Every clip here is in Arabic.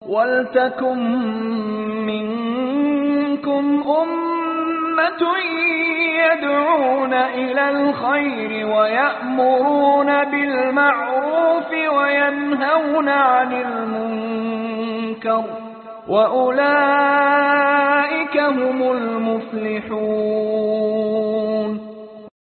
وَلْتَكُن مِّنكُمْ أُمَّةٌ يَدْعُونَ إِلَى الْخَيْرِ وَيَأْمُرُونَ بِالْمَعْرُوفِ وَيَنْهَوْنَ عَنِ الْمُنكَرِ وَأُولَئِكَ هُمُ الْمُفْلِحُونَ.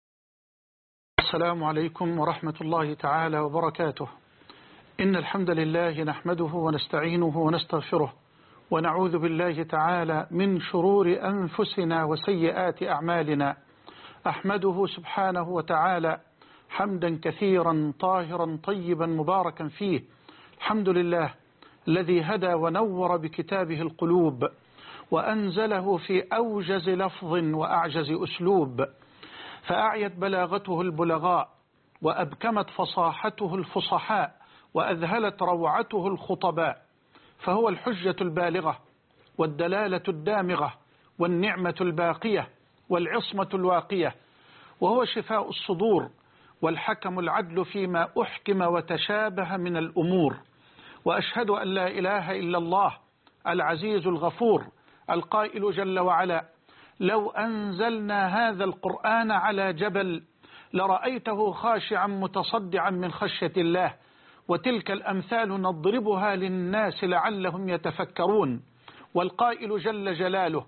السلام عليكم ورحمة الله تعالى وبركاته. إن الحمد لله نحمده ونستعينه ونستغفره ونعوذ بالله تعالى من شرور أنفسنا وسيئات أعمالنا. أحمده سبحانه وتعالى حمدا كثيرا طاهرا طيبا مباركا فيه. الحمد لله الذي هدى ونور بكتابه القلوب وأنزله في أوجز لفظ وأعجز أسلوب، فأعيت بلاغته البلغاء وأبكمت فصاحته الفصحاء وأذهلت روعته الخطباء، فهو الحجة البالغة والدلالة الدامغة والنعمة الباقية والعصمة الواقية، وهو شفاء الصدور والحكم العدل فيما أحكم وتشابه من الأمور. وأشهد أن لا إله إلا الله العزيز الغفور القائل جل وعلا: لو أنزلنا هذا القرآن على جبل لرأيته خاشعا متصدعا من خشية الله، وتلك الأمثال نضربها للناس لعلهم يتفكرون. والقائل جل جلاله: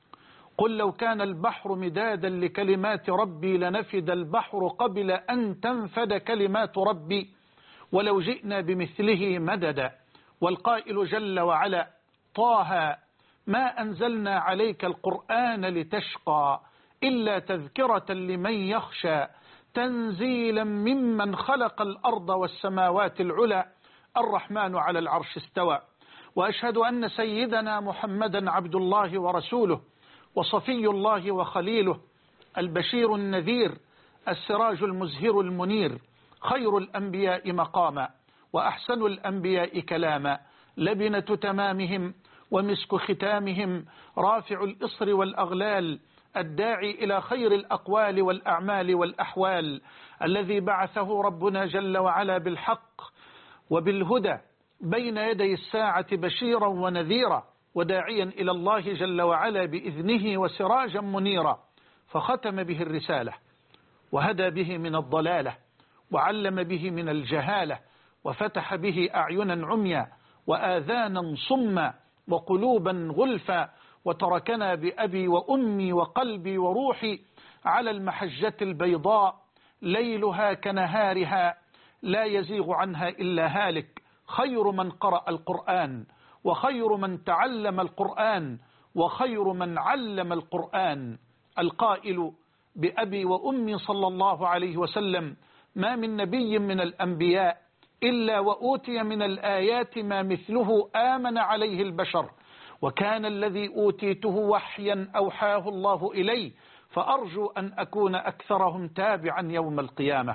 قل لو كان البحر مدادا لكلمات ربي لنفد البحر قبل أن تنفد كلمات ربي ولو جئنا بمثله مددا. والقائل جل وعلا: طه ما أنزلنا عليك القرآن لتشقى إلا تذكرة لمن يخشى تنزيلا ممن خلق الأرض والسماوات العلى الرحمن على العرش استوى. وأشهد أن سيدنا محمدا عبد الله ورسوله وصفي الله وخليله، البشير النذير السراج المزهر المنير، خير الأنبياء مقاما وأحسن الأنبياء كلاما، لبنة تمامهم ومسك ختامهم، رافع الإصر والأغلال، الداعي إلى خير الأقوال والأعمال والأحوال، الذي بعثه ربنا جل وعلا بالحق وبالهدى بين يدي الساعة بشيرا ونذيرا وداعيا إلى الله جل وعلا بإذنه وسراجا منيرا، فختم به الرسالة وهدى به من الضلالة وعلم به من الجهالة وفتح به أعينا عميا وآذانا صما وقلوبا غلفا، وتركنا بأبي وأمي وقلبي وروحي على المحجة البيضاء ليلها كنهارها لا يزيغ عنها إلا هالك، خير من قرأ القرآن وخير من تعلم القرآن وخير من علم القرآن. القائل بأبي وأمي صلى الله عليه وسلم: ما من نبي من الأنبياء إلا وأوتي من الآيات ما مثله آمن عليه البشر، وكان الذي أوتيته وحيا أوحاه الله إلي، فأرجو أن أكون أكثرهم تابعا يوم القيامة.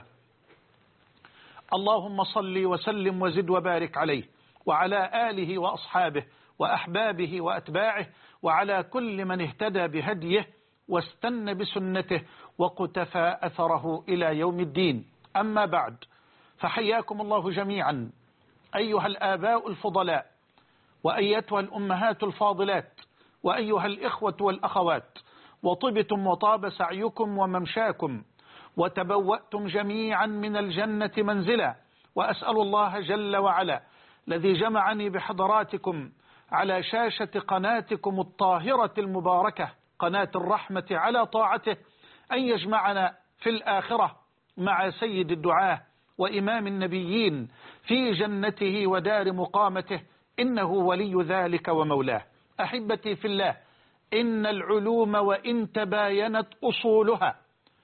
اللهم صل وسلم وزد وبارك عليه وعلى آله وأصحابه وأحبابه وأتباعه وعلى كل من اهتدى بهديه واستنى بسنته وقتفى أثره إلى يوم الدين. أما بعد، فحياكم الله جميعا أيها الآباء الفضلاء وأيتها الأمهات الفاضلات وأيها الإخوة والأخوات، وطبتم وطاب سعيكم وممشاكم وتبوأتم جميعا من الجنة منزلا. وأسأل الله جل وعلا الذي جمعني بحضراتكم على شاشة قناتكم الطاهرة المباركة قناة الرحمة على طاعته أن يجمعنا في الآخرة مع سيد الدعاة وإمام النبيين في جنته ودار مقامته، إنه ولي ذلك ومولاه. أحبتي في الله، إن العلوم وإن تباينت أصولها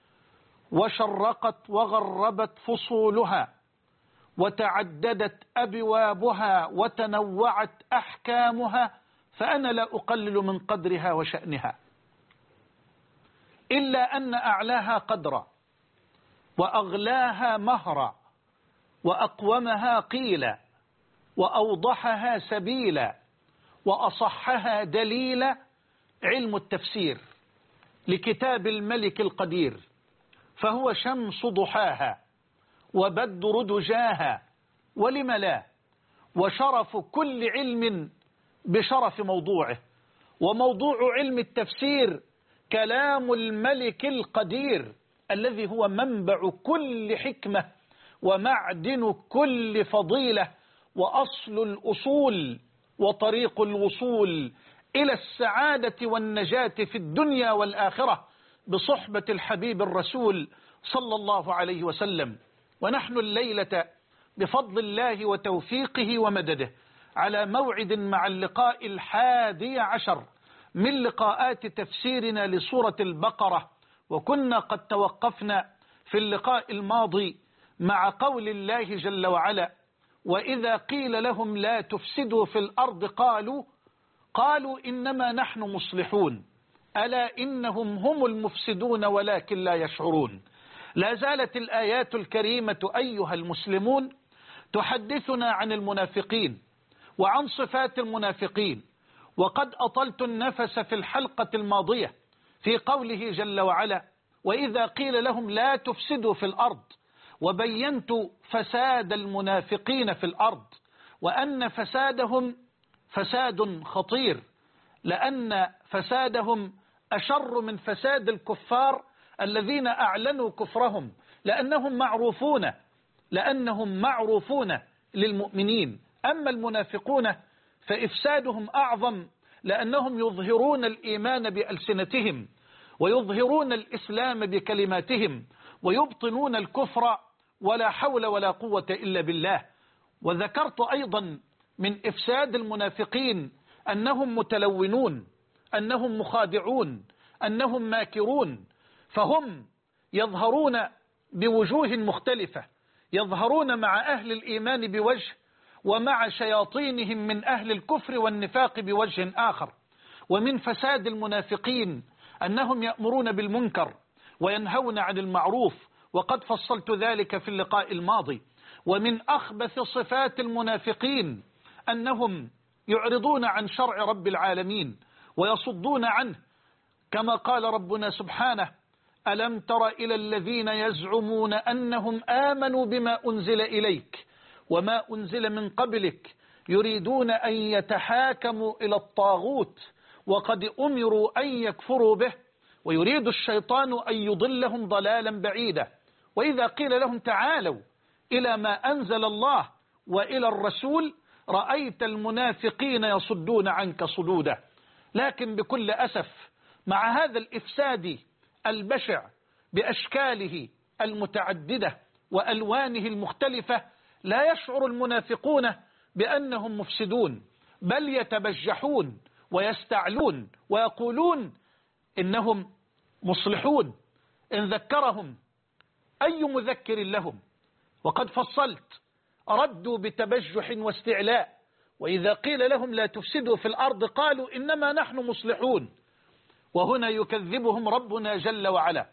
وشرقت وغربت فصولها وتعددت أبوابها وتنوعت أحكامها، فأنا لا أقلل من قدرها وشأنها، إلا أن أعلاها قدرا وأغلاها مهرا وأقومها قيلا وأوضحها سبيلا وأصحها دليلا علم التفسير لكتاب الملك القدير، فهو شمس ضحاها وبدر دجاها ولم لا، وشرف كل علم بشرف موضوعه. وموضوع علم التفسير كلام الملك القدير الذي هو منبع كل حكمة ومعدن كل فضيلة وأصل الأصول وطريق الوصول إلى السعادة والنجاة في الدنيا والآخرة بصحبة الحبيب الرسول صلى الله عليه وسلم. ونحن الليلة بفضل الله وتوفيقه ومدده على موعد مع اللقاء 11 من لقاءات تفسيرنا لسورة البقرة. وكنا قد توقفنا في اللقاء الماضي مع قول الله جل وعلا: وإذا قيل لهم لا تفسدوا في الأرض قالوا إنما نحن مصلحون ألا إنهم هم المفسدون ولكن لا يشعرون. لا زالت الآيات الكريمة أيها المسلمون تحدثنا عن المنافقين وعن صفات المنافقين. وقد أطلت النفس في الحلقة الماضية في قوله جل وعلا: وإذا قيل لهم لا تفسدوا في الأرض، وبينت فساد المنافقين في الأرض وأن فسادهم فساد خطير، لأن فسادهم أشر من فساد الكفار الذين أعلنوا كفرهم، لأنهم معروفون للمؤمنين. أما المنافقون فإفسادهم أعظم، لأنهم يظهرون الإيمان بألسنتهم ويظهرون الإسلام بكلماتهم ويبطنون الكفر، ولا حول ولا قوة إلا بالله. وذكرت أيضا من إفساد المنافقين أنهم متلونون، أنهم مخادعون، أنهم ماكرون، فهم يظهرون بوجوه مختلفة، يظهرون مع أهل الإيمان بوجه، ومع شياطينهم من أهل الكفر والنفاق بوجه آخر. ومن فساد المنافقين أنهم يأمرون بالمنكر وينهون عن المعروف، وقد فصلت ذلك في اللقاء الماضي. ومن أخبث صفات المنافقين أنهم يعرضون عن شرع رب العالمين ويصدون عنه، كما قال ربنا سبحانه: ألم تر إلى الذين يزعمون أنهم آمنوا بما أنزل إليك وما أنزل من قبلك يريدون أن يتحاكموا إلى الطاغوت وقد أمروا أن يكفروا به ويريد الشيطان أن يضلهم ضلالا بعيدا. وإذا قيل لهم تعالوا إلى ما أنزل الله وإلى الرسول رأيت المنافقين يصدون عنك صدودا. لكن بكل أسف مع هذا الإفساد البشع بأشكاله المتعددة وألوانه المختلفة لا يشعر المنافقون بأنهم مفسدون، بل يتبجحون ويستعلون ويقولون إنهم مصلحون إن ذكرهم أي مذكر لهم. وقد فصلت ردوا بتبجح واستعلاء: وإذا قيل لهم لا تفسدوا في الأرض قالوا إنما نحن مصلحون. وهنا يكذبهم ربنا جل وعلا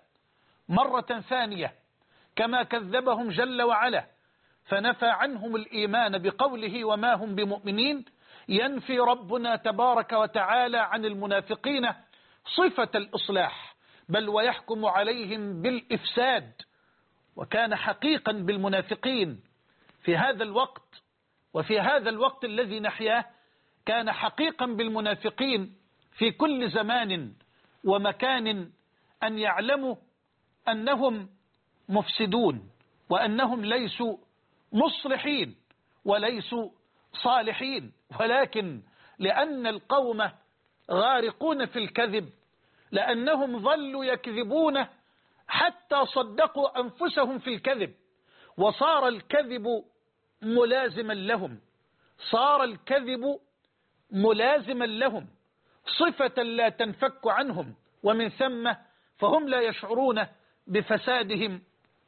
مرة ثانية كما كذبهم جل وعلا فنفى عنهم الإيمان بقوله وما هم بمؤمنين. ينفي ربنا تبارك وتعالى عن المنافقين صفة الإصلاح، بل ويحكم عليهم بالإفساد. وكان حقيقا بالمنافقين في هذا الوقت، وفي هذا الوقت الذي نحياه كان حقيقا بالمنافقين في كل زمان ومكان أن يعلموا أنهم مفسدون، وأنهم ليسوا مصلحين وليسوا صالحين، ولكن لأن القوم غارقون في الكذب، لأنهم ظلوا يكذبون حتى صدقوا أنفسهم في الكذب، وصار الكذب ملازما لهم، صار الكذب ملازما لهم صفة لا تنفك عنهم، ومن ثم فهم لا يشعرون بفسادهم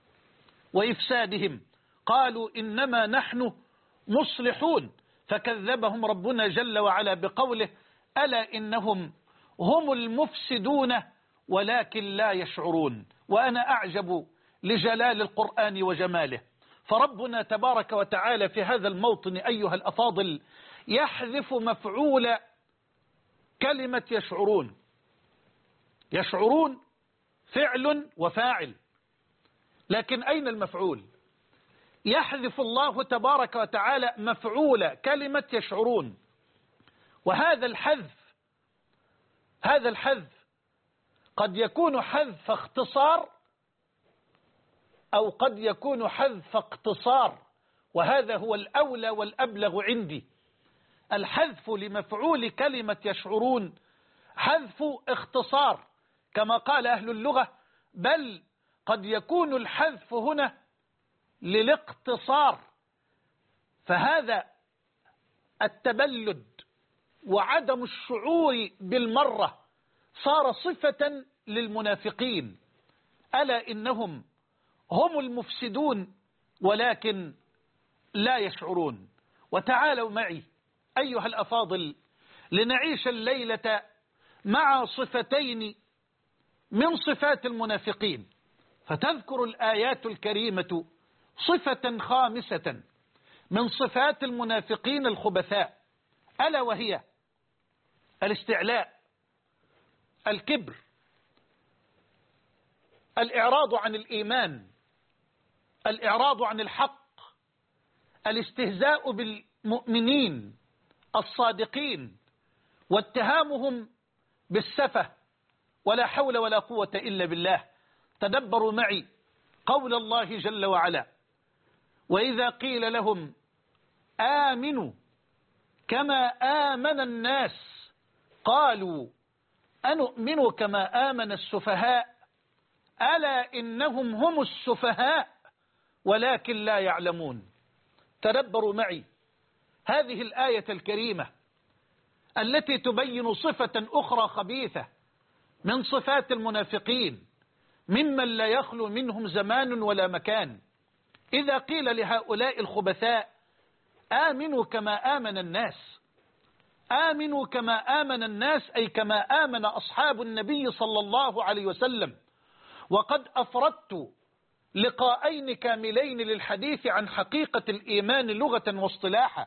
وإفسادهم. قالوا إنما نحن مصلحون، فكذبهم ربنا جل وعلا بقوله ألا إنهم هم المفسدون ولكن لا يشعرون. وأنا أعجب لجلال القرآن وجماله، فربنا تبارك وتعالى في هذا الموطن أيها الأفاضل يحذف مفعول كلمة يشعرون. يشعرون فعل وفاعل، لكن أين المفعول؟ يحذف الله تبارك وتعالى مفعول كلمة يشعرون وهذا الحذف قد يكون حذف اختصار أو قد يكون حذف اقتصار، وهذا هو الأولى والأبلغ عندي. الحذف لمفعول كلمة يشعرون حذف اختصار كما قال أهل اللغة، بل قد يكون الحذف هنا للاقتصار. فهذا التبلد وعدم الشعور بالمرة صار صفة للمنافقين، ألا إنهم هم المفسدون ولكن لا يشعرون. وتعالوا معي أيها الأفاضل لنعيش الليلة مع صفتين من صفات المنافقين، فتذكر الآيات الكريمة صفة خامسة من صفات المنافقين الخبثاء، ألا وهي الاستعلاء، الكبر، الإعراض عن الإيمان، الإعراض عن الحق، الاستهزاء بالمؤمنين الصادقين، واتهامهم بالسفة ولا حول ولا قوة إلا بالله. تدبروا معي قول الله جل وعلا: وإذا قيل لهم آمنوا كما آمن الناس قالوا أنؤمن كما آمن السفهاء ألا إنهم هم السفهاء ولكن لا يعلمون. تدبروا معي هذه الآية الكريمة التي تبين صفة أخرى خبيثة من صفات المنافقين ممن لا يخلو منهم زمان ولا مكان. إذا قيل لهؤلاء الخبثاء آمنوا كما آمن الناس، آمنوا كما آمن الناس أي كما آمن أصحاب النبي صلى الله عليه وسلم. وقد أفردت لقاءين كاملين للحديث عن حقيقة الإيمان لغة واصطلاحا،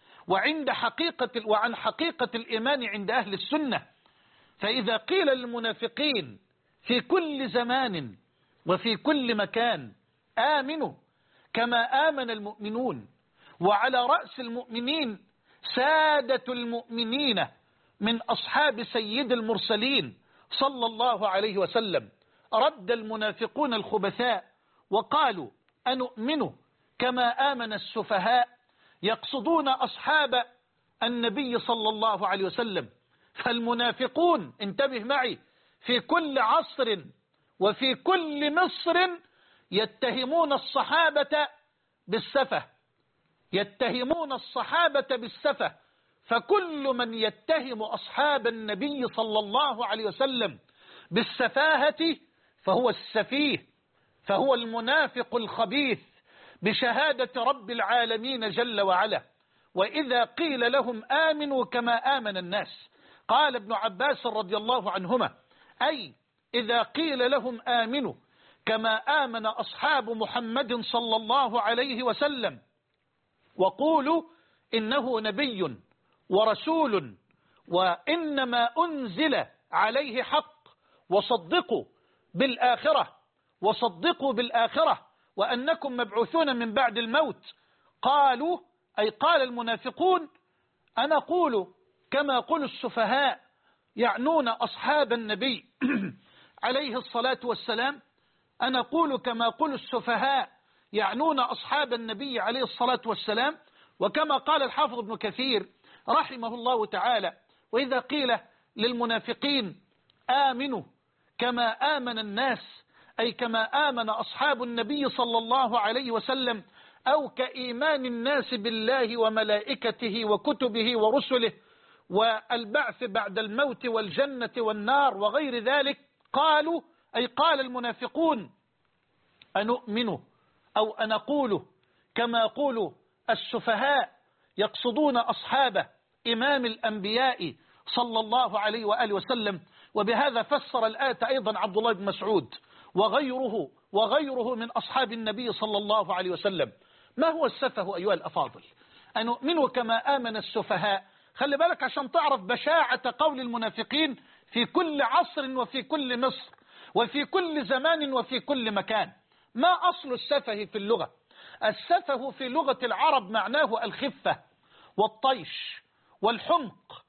وعن حقيقة الإيمان عند أهل السنة. فإذا قيل للمنافقين في كل زمان وفي كل مكان آمنوا كما آمن المؤمنون، وعلى رأس المؤمنين سادة المؤمنين من أصحاب سيد المرسلين صلى الله عليه وسلم، رد المنافقون الخبثاء وقالوا أنؤمن كما آمن السفهاء، يقصدون أصحاب النبي صلى الله عليه وسلم. فالمنافقون انتبه معي في كل عصر وفي كل مصر يتهمون الصحابة بالسفة، يتهمون الصحابة بالسفة. فكل من يتهم أصحاب النبي صلى الله عليه وسلم بالسفاهة فهو السفيه، فهو المنافق الخبيث بشهادة رب العالمين جل وعلا. وإذا قيل لهم آمنوا كما آمن الناس، قال ابن عباس رضي الله عنهما أي إذا قيل لهم آمنوا كما آمن أصحاب محمد صلى الله عليه وسلم وقولوا إنه نبي ورسول وإنما أنزل عليه حق، وصدقوا بالآخرة وأنكم مبعوثون من بعد الموت. قالوا أي قال المنافقون أنا أقول كما قول السفهاء، يعنون أصحاب النبي عليه الصلاة والسلام. أنا أقول كما قول السفهاء يعنون أصحاب النبي عليه الصلاة والسلام. وكما قال الحافظ ابن كثير رحمه الله تعالى: وإذا قيل للمنافقين آمنوا كما آمن الناس أي كما آمن أصحاب النبي صلى الله عليه وسلم، أو كإيمان الناس بالله وملائكته وكتبه ورسله والبعث بعد الموت والجنة والنار وغير ذلك، قالوا أي قال المنافقون أنؤمن أو أنقول كما يقول السفهاء، يقصدون أصحاب إمام الأنبياء صلى الله عليه وآله وسلم. وبهذا فسر الآية أيضا عبد الله بن مسعود وغيره من أصحاب النبي صلى الله عليه وسلم. ما هو السفه أيها الأفاضل؟ أنؤمن كما آمن السفهاء. خلي بالك عشان تعرف بشاعة قول المنافقين في كل عصر وفي كل مصر وفي كل زمان وفي كل مكان. ما أصل السفه في اللغة؟ السفه في لغة العرب معناه الخفة والطيش والحمق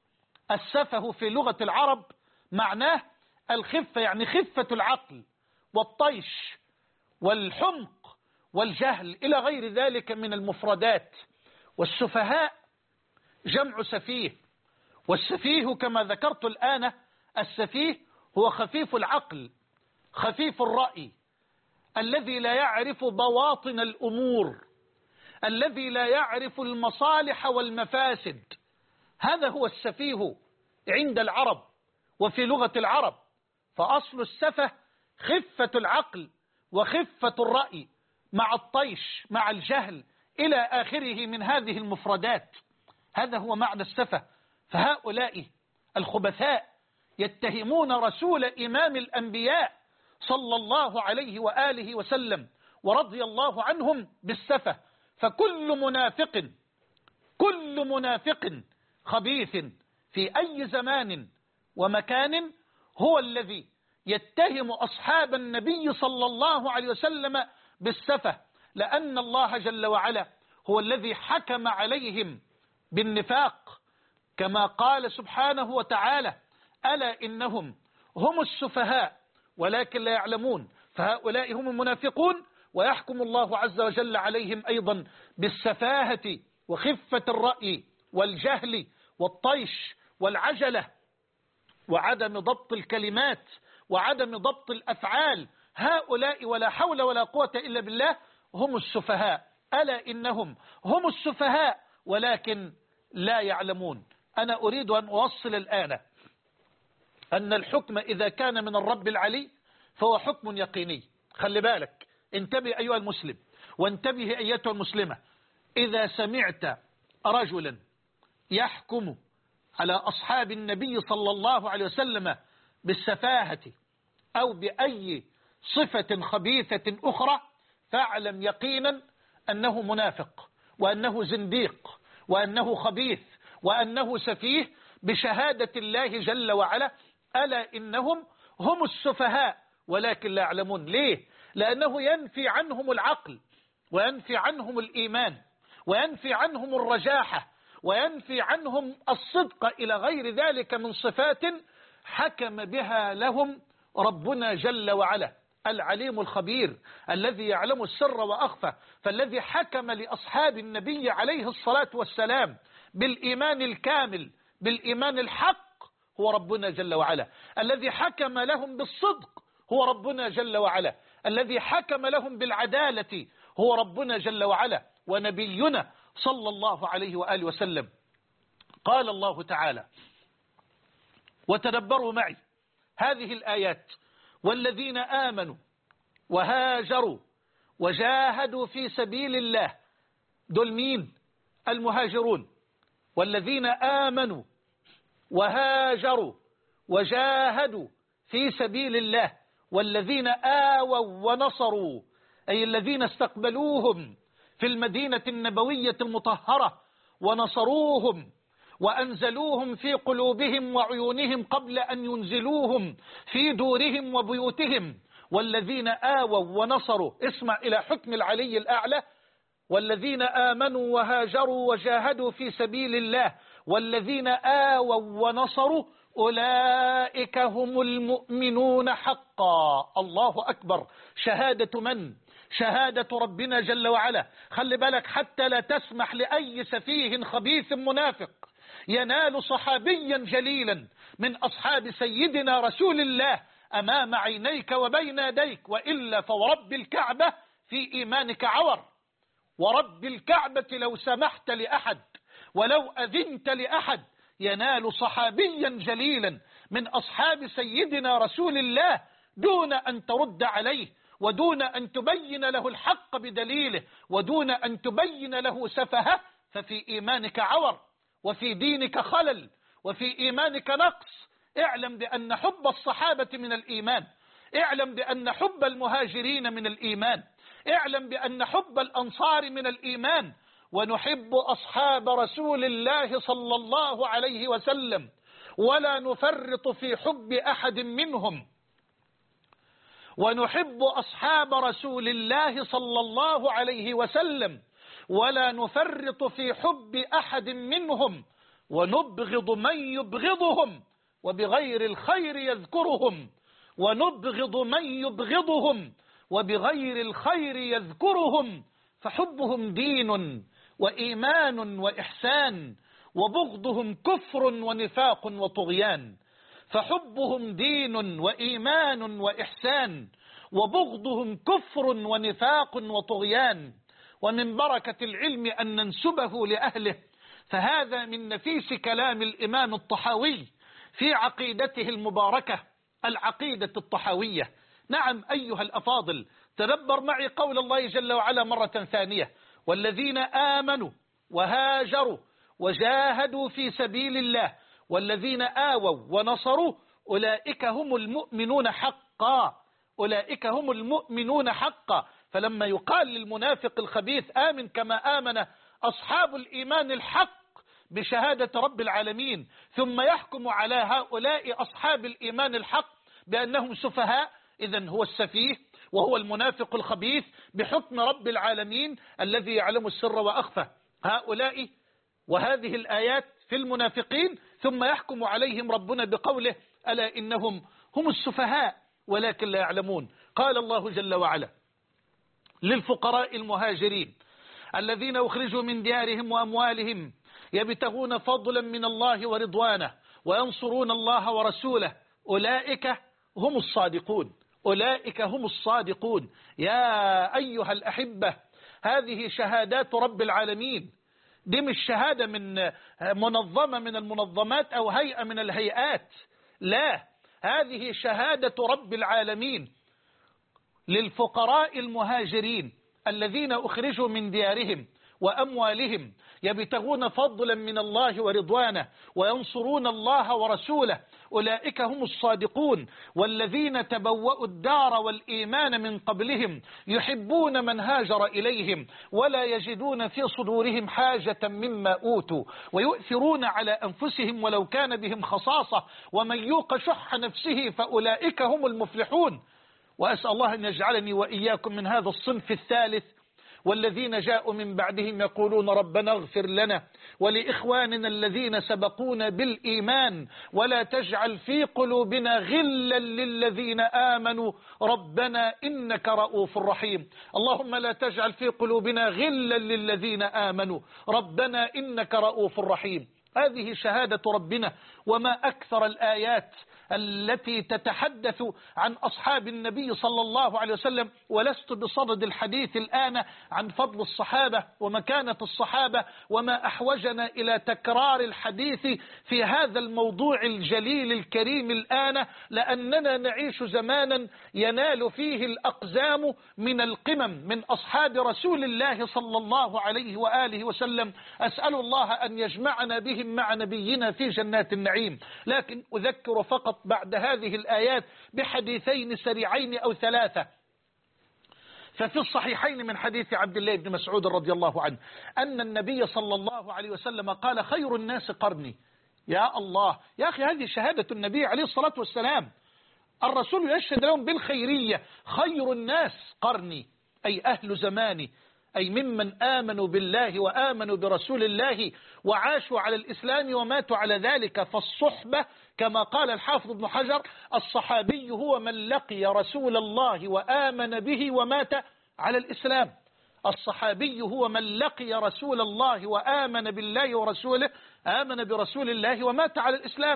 السفه في لغة العرب معناه الخفة، يعني خفة العقل والطيش والحمق والجهل إلى غير ذلك من المفردات. والسفهاء جمع سفيه، والسفيه كما ذكرت الآن السفيه هو خفيف العقل خفيف الرأي الذي لا يعرف بواطن الأمور، الذي لا يعرف المصالح والمفاسد. هذا هو السفيه عند العرب وفي لغة العرب. فأصل السفه خفة العقل وخفة الرأي مع الطيش مع الجهل إلى آخره من هذه المفردات. هذا هو معنى السفه. فهؤلاء الخبثاء يتهمون رسول إمام الأنبياء صلى الله عليه وآله وسلم ورضي الله عنهم بالسفه. فكل منافق خبيث في أي زمان ومكان هو الذي يتهم أصحاب النبي صلى الله عليه وسلم بالسفه، لأن الله جل وعلا هو الذي حكم عليهم بالنفاق كما قال سبحانه وتعالى: ألا إنهم هم السفهاء ولكن لا يعلمون. فهؤلاء هم المنافقون، ويحكم الله عز وجل عليهم أيضا بالسفاهة وخفة الرأي والجهل والطيش والعجلة وعدم ضبط الكلمات وعدم ضبط الأفعال. هؤلاء ولا حول ولا قوة إلا بالله هم السفهاء. ألا إنهم هم السفهاء ولكن لا يعلمون. أنا أريد أن أوصل الآن أن الحكم إذا كان من الرب العلي فهو حكم يقيني. خلي بالك، انتبه أيها المسلم وانتبه أيتها المسلمة. إذا سمعت رجلا يحكم على أصحاب النبي صلى الله عليه وسلم بالسفاهة أو بأي صفة خبيثة أخرى فاعلم يقينا أنه منافق وأنه زنديق وأنه خبيث وأنه سفيه بشهادة الله جل وعلا: ألا إنهم هم السفهاء ولكن لا يعلمون. ليه؟ لأنه ينفي عنهم العقل وينفي عنهم الإيمان وينفي عنهم الرجاحة وينفي عنهم الصدق إلى غير ذلك من صفات حكم بها لهم ربنا جل وعلا العليم الخبير الذي يعلم السر وأخفى. فالذي حكم لأصحاب النبي عليه الصلاة والسلام بالإيمان الكامل بالإيمان الحق هو ربنا جل وعلا. الذي حكم لهم بالصدق هو ربنا جل وعلا. الذي حكم لهم بالعدالة هو ربنا جل وعلا ونبينا صلى الله عليه وآله وسلم. قال الله تعالى، وتدبروا معي هذه الآيات: والذين آمنوا وهاجروا وجاهدوا في سبيل الله. دول مين؟ المهاجرون. والذين آمنوا وهاجروا وجاهدوا في سبيل الله. والذين آووا ونصروا، أي الذين استقبلوهم في المدينة النبوية المطهرة ونصروهم وأنزلوهم في قلوبهم وعيونهم قبل أن ينزلوهم في دورهم وبيوتهم. والذين آووا ونصروا، اسمع إلى حكم العلي الأعلى: والذين آمنوا وهاجروا وجاهدوا في سبيل الله والذين آووا ونصروا أولئك هم المؤمنون حقا. الله أكبر. شهادة من؟ شهادة ربنا جل وعلا. خلي بالك حتى لا تسمح لأي سفيه خبيث منافق ينال صحابيا جليلا من أصحاب سيدنا رسول الله أمام عينيك وبين يديك، وإلا فورب الكعبة في إيمانك عور. ورب الكعبة لو سمحت لأحد ولو أذنت لأحد ينال صحابيا جليلا من أصحاب سيدنا رسول الله دون أن ترد عليه ودون أن تبين له الحق بدليله ودون أن تبين له سفهه، ففي إيمانك عور وفي دينك خلل وفي إيمانك نقص. اعلم بأن حب الصحابة من الإيمان، اعلم بأن حب المهاجرين من الإيمان، اعلم بأن حب الأنصار من الإيمان. ونحب أصحاب رسول الله صلى الله عليه وسلم ولا نفرط في حب أحد منهم. ونحب أصحاب رسول الله صلى الله عليه وسلم ولا نفرط في حب أحد منهم. ونبغض من يبغضهم وبغير الخير يذكرهم، ونبغض من يبغضهم وبغير الخير يذكرهم، فحبهم دين وإيمان وإحسان، وبغضهم كفر ونفاق وطغيان. فحبهم دين وإيمان وإحسان، وبغضهم كفر ونفاق وطغيان. ومن بركة العلم أن ننسبه لأهله، فهذا من نفيس كلام الإمام الطحاوي في عقيدته المباركة، العقيدة الطحاوية. نعم أيها الأفاضل، تدبر معي قول الله جل وعلا مرة ثانية: والذين آمنوا وهاجروا وجاهدوا في سبيل الله والذين آووا ونصروا أولئك هم المؤمنون حقا، أولئك هم المؤمنون حقا. فلما يقال للمنافق الخبيث آمن كما آمن أصحاب الإيمان الحق بشهادة رب العالمين، ثم يحكم على هؤلاء أصحاب الإيمان الحق بأنهم سفهاء، إذن هو السفيه وهو المنافق الخبيث بحكم رب العالمين الذي يعلم السر وأخفى. هؤلاء وهذه الآيات في المنافقين، ثم يحكم عليهم ربنا بقوله: ألا إنهم هم السفهاء ولكن لا يعلمون. قال الله جل وعلا للفقراء المهاجرين الذين أخرجوا من ديارهم وأموالهم يبتغون فضلا من الله ورضوانه وينصرون الله ورسوله أولئك هم الصادقون، أولئك هم الصادقون. يا أيها الأحبة، هذه شهادات رب العالمين، دي مش شهادة من منظمة من المنظمات أو هيئة من الهيئات، لا، هذه شهادة رب العالمين للفقراء المهاجرين الذين أخرجوا من ديارهم وأموالهم يبتغون فضلا من الله ورضوانه وينصرون الله ورسوله أولئك هم الصادقون. والذين تبوأوا الدار والإيمان من قبلهم يحبون من هاجر إليهم ولا يجدون في صدورهم حاجة مما أوتوا ويؤثرون على أنفسهم ولو كان بهم خصاصة ومن يوق شح نفسه فأولئك هم المفلحون. وأسأل الله أن يجعلني وإياكم من هذا الصنف الثالث، والذين جاءوا من بعدهم يقولون ربنا اغفر لنا ولإخواننا الذين سبقونا بالإيمان ولا تجعل في قلوبنا غلا للذين آمنوا ربنا إنك رؤوف رحيم. اللهم لا تجعل في قلوبنا غلا للذين آمنوا ربنا إنك رؤوف رحيم. هذه شهادة ربنا. وما أكثر الآيات التي تتحدث عن أصحاب النبي صلى الله عليه وسلم، ولست بصدد الحديث الآن عن فضل الصحابة ومكانة الصحابة، وما أحوجنا إلى تكرار الحديث في هذا الموضوع الجليل الكريم الآن، لأننا نعيش زمانا ينال فيه الأقزام من القمم من أصحاب رسول الله صلى الله عليه وآله وسلم. أسأل الله أن يجمعنا بهم مع نبينا في جنات النعيم. لكن أذكر فقط بعد هذه الآيات بحديثين سريعين أو ثلاثة. ففي الصحيحين من حديث عبد الله بن مسعود رضي الله عنه أن النبي صلى الله عليه وسلم قال خير الناس قرني. يا الله يا أخي، هذه شهادة النبي عليه الصلاة والسلام، الرسول يشهد لهم بالخيرية. خير الناس قرني أي أهل زماني، أي ممن آمنوا بالله وآمنوا برسول الله وعاشوا على الإسلام وماتوا على ذلك. فالصحبة كما قال الحافظ ابن حجر: الصحابي هو من لقي رسول الله وآمن به ومات على الإسلام. الصحابي هو من لقي رسول الله وآمن بالله ورسوله، آمن برسول الله ومات على الإسلام.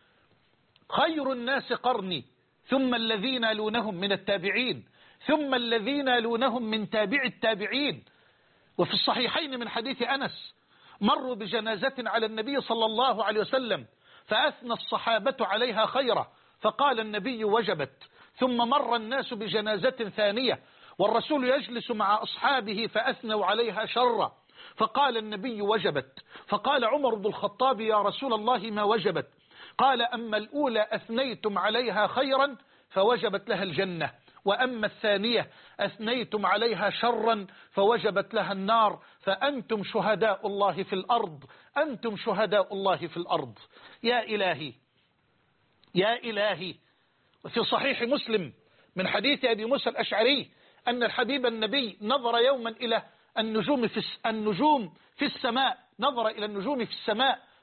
خير الناس قرني ثم الذين يلونهم من التابعين ثم الذين يلونهم من تابع التابعين. وفي الصحيحين من حديث أنس: مروا بجنازة على النبي صلى الله عليه وسلم فأثنى الصحابة عليها خيرا فقال النبي وجبت. ثم مر الناس بجنازة ثانية والرسول يجلس مع أصحابه فأثنوا عليها شرا فقال النبي وجبت. فقال عمر بن الخطاب: يا رسول الله ما وجبت؟ قال: أما الأولى أثنيتم عليها خيرا فوجبت لها الجنة، وأما الثانية أثنيتم عليها شرا فوجبت لها النار، فأنتم شهداء الله في الأرض، أنتم شهداء الله في الأرض. يا إلهي يا إلهي. وفي صحيح مسلم من حديث أبي موسى الأشعري أن الحبيب النبي نظر يوما إلى النجوم في السماء، نظر إلى النجوم في السماء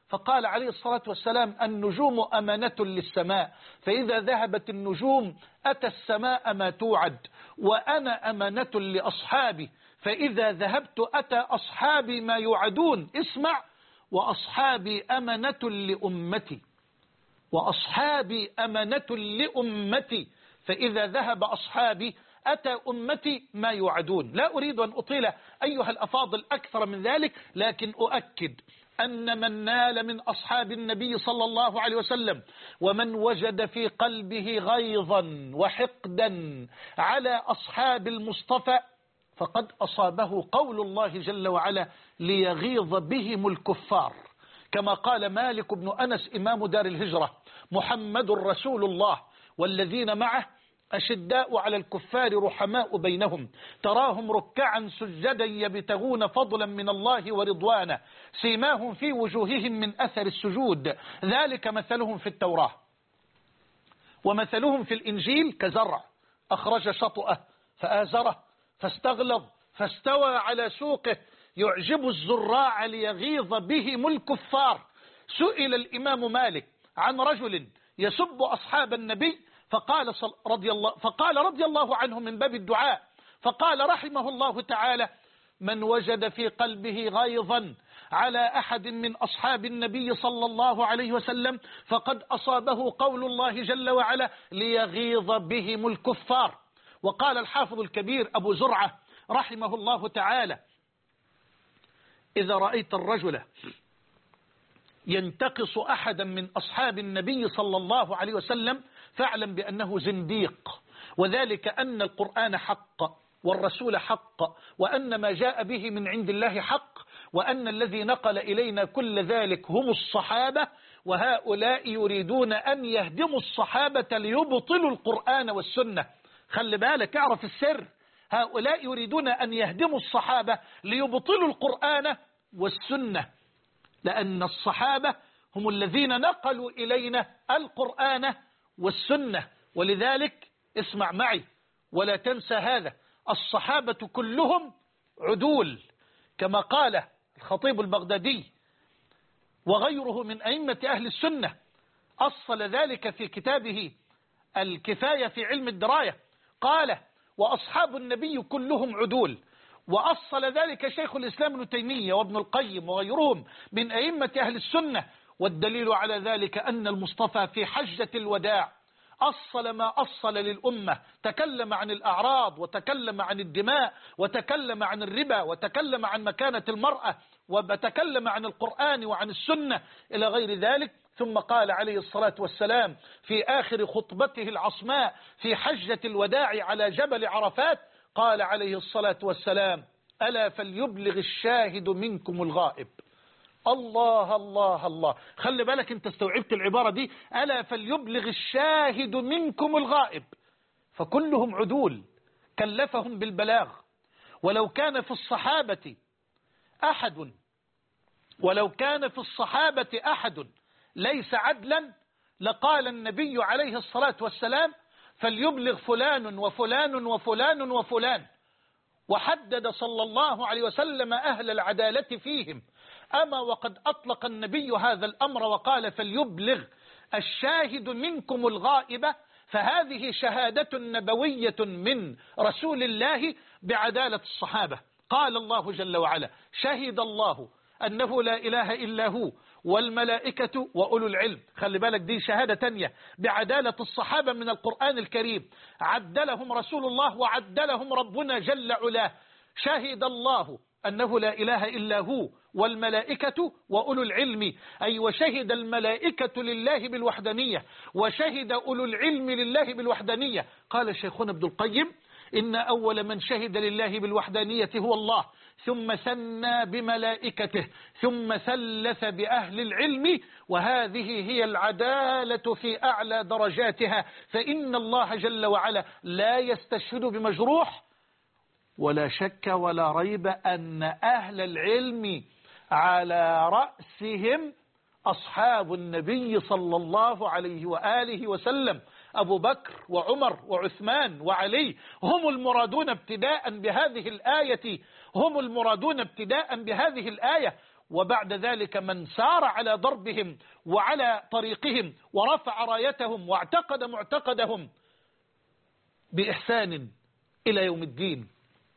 فقال عليه الصلاة والسلام: النجوم أمانة للسماء، فإذا ذهبت النجوم أتى السماء ما توعد، وأنا أمانة لأصحابي، فإذا ذهبت أتى أصحابي ما يوعدون. اسمع: وأصحابي أمانة لأمتي، وأصحابي أمانة لأمتي، فإذا ذهب أصحابي أتى أمتي ما يوعدون. لا أريد أن أطيل أيها الأفاضل أكثر من ذلك، لكن أؤكد أن من نال من أصحاب النبي صلى الله عليه وسلم ومن وجد في قلبه غيظا وحقدا على أصحاب المصطفى فقد أصابه قول الله جل وعلا: ليغيظ بهم الكفار. كما قال مالك بن أنس إمام دار الهجرة: محمد رسول الله والذين معه أشداء على الكفار رحماء بينهم، تراهم ركعا سجدا يبتغون فضلا من الله ورضوانا، سيماهم في وجوههم من أثر السجود، ذلك مثلهم في التوراة ومثلهم في الإنجيل كزرع أخرج شطأه فآزره فاستغلظ فاستوى على سوقه يعجب الزراع ليغيظ بهم الكفار. سئل الإمام مالك عن رجل يسب أصحاب النبي فقال رضي الله عنه من باب الدعاء، فقال رحمه الله تعالى: من وجد في قلبه غيظا على أحد من أصحاب النبي صلى الله عليه وسلم فقد أصابه قول الله جل وعلا: ليغيظ بهم الكفار. وقال الحافظ الكبير أبو زرعة رحمه الله تعالى: إذا رأيت الرجل ينتقص أحدا من أصحاب النبي صلى الله عليه وسلم فاعلم بأنه زنديق، وذلك أن القرآن حق والرسول حق، وأن ما جاء به من عند الله حق، وأن الذي نقل إلينا كل ذلك هم الصحابة، وهؤلاء يريدون أن يهدموا الصحابة ليبطلوا القرآن والسنة. خلي بالك، اعرف السر، هؤلاء يريدون أن يهدموا الصحابة ليبطلوا القرآن والسنة، لأن الصحابة هم الذين نقلوا إلينا القرآن والسنة. ولذلك اسمع معي ولا تنسى هذا: الصحابة كلهم عدول، كما قال الخطيب البغدادي وغيره من أئمة أهل السنة، أصل ذلك في كتابه الكفاية في علم الدراية، قال: وأصحاب النبي كلهم عدول. وأصل ذلك شيخ الإسلام ابن تيمية وابن القيم وغيرهم من أئمة أهل السنة. والدليل على ذلك أن المصطفى في حجة الوداع أصل ما أصل للأمة، تكلم عن الأعراض، وتكلم عن الدماء، وتكلم عن الربا، وتكلم عن مكانة المرأة، وتكلم عن القرآن وعن السنة إلى غير ذلك. ثم قال عليه الصلاة والسلام في آخر خطبته العصماء في حجة الوداع على جبل عرفات، قال عليه الصلاة والسلام: ألا فليبلغ الشاهد منكم الغائب. الله الله الله، خلي بالك انت استوعبت العبارة دي: ألا فليبلغ الشاهد منكم الغائب. فكلهم عدول كلفهم بالبلاغ. ولو كان في الصحابة أحد ليس عدلا لقال النبي عليه الصلاة والسلام: فليبلغ فلان وفلان وفلان وفلان، وحدد صلى الله عليه وسلم أهل العدالة فيهم. أما وقد أطلق النبي هذا الأمر وقال: فليبلغ الشاهد منكم الغائب، فهذه شهادة نبوية من رسول الله بعدالة الصحابة. قال الله جل وعلا: شهد الله أنه لا إله إلا هو والملائكة وأولو العلم. خلي بالك، دي شهادة تانية بعدالة الصحابة من القرآن الكريم، عدلهم رسول الله وعدلهم ربنا جل علاه. شهد الله أنه لا إله إلا هو والملائكة وأولو العلم، أي وشهد الملائكة لله بالوحدانية، وشهد أولو العلم لله بالوحدانية. قال شيخنا ابن القيم: إن أول من شهد لله بالوحدانية هو الله، ثم ثنى بملائكته، ثم ثلث بأهل العلم، وهذه هي العدالة في أعلى درجاتها، فإن الله جل وعلا لا يستشهد بمجروح. ولا شك ولا ريب أن أهل العلم على رأسهم أصحاب النبي صلى الله عليه وآله وسلم، أبو بكر وعمر وعثمان وعلي، هم المرادون ابتداء بهذه الآية، هم المرادون ابتداء بهذه الآية. وبعد ذلك من سار على ضربهم وعلى طريقهم ورفع رايتهم واعتقد معتقدهم بإحسان إلى يوم الدين.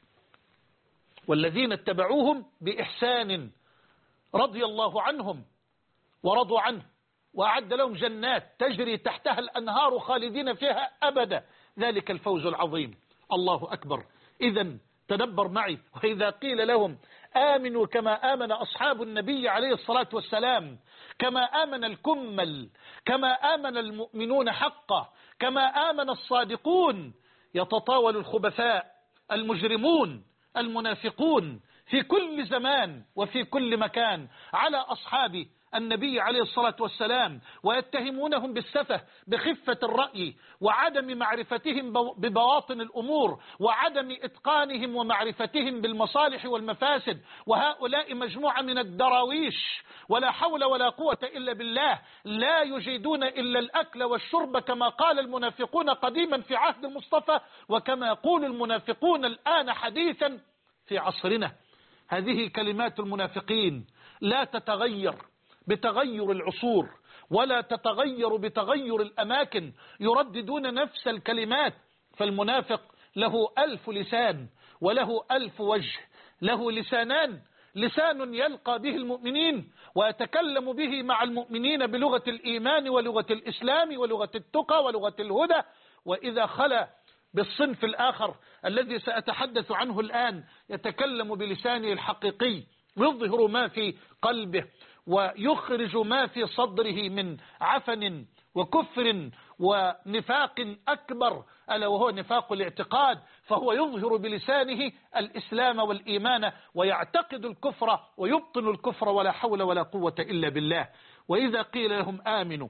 والذين اتبعوهم بإحسان رضي الله عنهم ورضوا عنه وأعد لهم جنات تجري تحتها الأنهار خالدين فيها أبدا، ذلك الفوز العظيم. الله أكبر. إذن تدبر معي، وإذا قيل لهم آمنوا كما آمن أصحاب النبي عليه الصلاة والسلام، كما آمن الكمل، كما آمن المؤمنون حقا، كما آمن الصادقون، يتطاول الخبثاء المجرمون المنافقون في كل زمان وفي كل مكان على أصحاب النبي عليه الصلاة والسلام، ويتهمونهم بالسفه بخفة الرأي وعدم معرفتهم ببواطن الأمور وعدم إتقانهم ومعرفتهم بالمصالح والمفاسد. وهؤلاء مجموعة من الدراويش ولا حول ولا قوة إلا بالله، لا يجيدون إلا الأكل والشرب كما قال المنافقون قديما في عهد المصطفى، وكما يقول المنافقون الآن حديثا في عصرنا. هذه كلمات المنافقين لا تتغير بتغير العصور ولا تتغير بتغير الأماكن، يرددون نفس الكلمات. فالمنافق له 1000 لسان وله 1000 وجه، له لسانان، لسان يلقى به المؤمنين ويتكلم به مع المؤمنين بلغة الإيمان ولغة الإسلام ولغة التقى ولغة الهدى، وإذا خلا بالصنف الآخر الذي سأتحدث عنه الآن يتكلم بلسانه الحقيقي ويظهر ما في قلبه ويخرج ما في صدره من عفن وكفر ونفاق أكبر، ألا وهو نفاق الاعتقاد، فهو يظهر بلسانه الإسلام والإيمان ويعتقد الكفر ويبطن الكفر ولا حول ولا قوة إلا بالله. وإذا قيل لهم آمنوا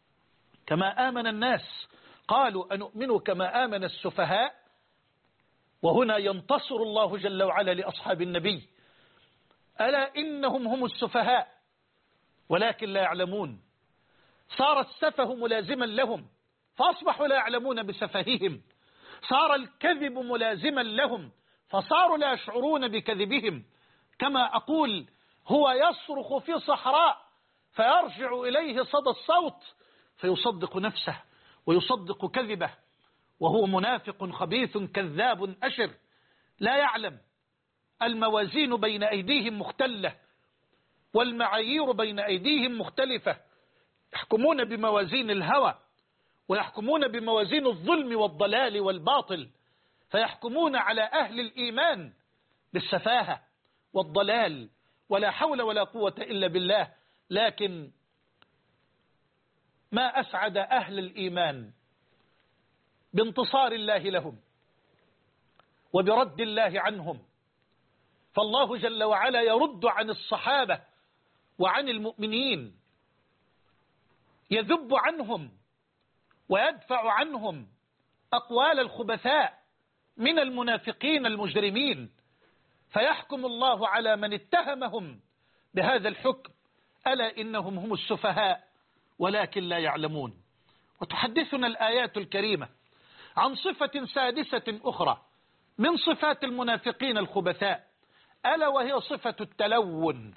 كما آمن الناس قالوا أنؤمن كما آمن السفهاء. وهنا ينتصر الله جل وعلا لأصحاب النبي، ألا إنهم هم السفهاء ولكن لا يعلمون. صار السفه ملازما لهم فأصبحوا لا يعلمون بسفههم، صار الكذب ملازما لهم فصاروا لا يشعرون بكذبهم. كما أقول هو يصرخ في صحراء فيرجع إليه صدى الصوت فيصدق نفسه ويصدق كذبه، وهو منافق خبيث كذاب أشر لا يعلم. الموازين بين أيديهم مختلة والمعايير بين أيديهم مختلفة، يحكمون بموازين الهوى ويحكمون بموازين الظلم والضلال والباطل، فيحكمون على أهل الإيمان بالسفاهة والضلال ولا حول ولا قوة إلا بالله. لكن ما أسعد أهل الإيمان بانتصار الله لهم وبرد الله عنهم، فالله جل وعلا يرد عن الصحابة وعن المؤمنين، يذب عنهم ويدفع عنهم أقوال الخبثاء من المنافقين المجرمين، فيحكم الله على من اتهمهم بهذا الحكم، ألا إنهم هم السفهاء ولكن لا يعلمون. وتحدثنا الآيات الكريمة عن صفة سادسة أخرى من صفات المنافقين الخبثاء، ألا وهي صفة التلون،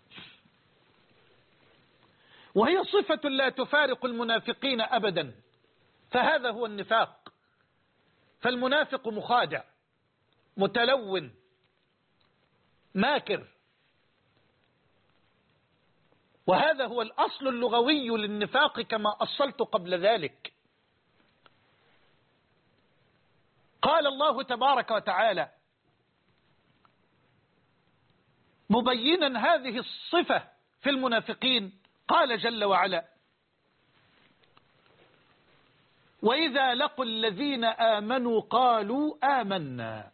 وهي صفة لا تفارق المنافقين أبدا، فهذا هو النفاق. فالمنافق مخادع متلون ماكر، وهذا هو الأصل اللغوي للنفاق كما أصلت قبل ذلك. قال الله تبارك وتعالى مبينا هذه الصفة في المنافقين، قال جل وعلا وإذا لقوا الذين آمنوا قالوا آمنا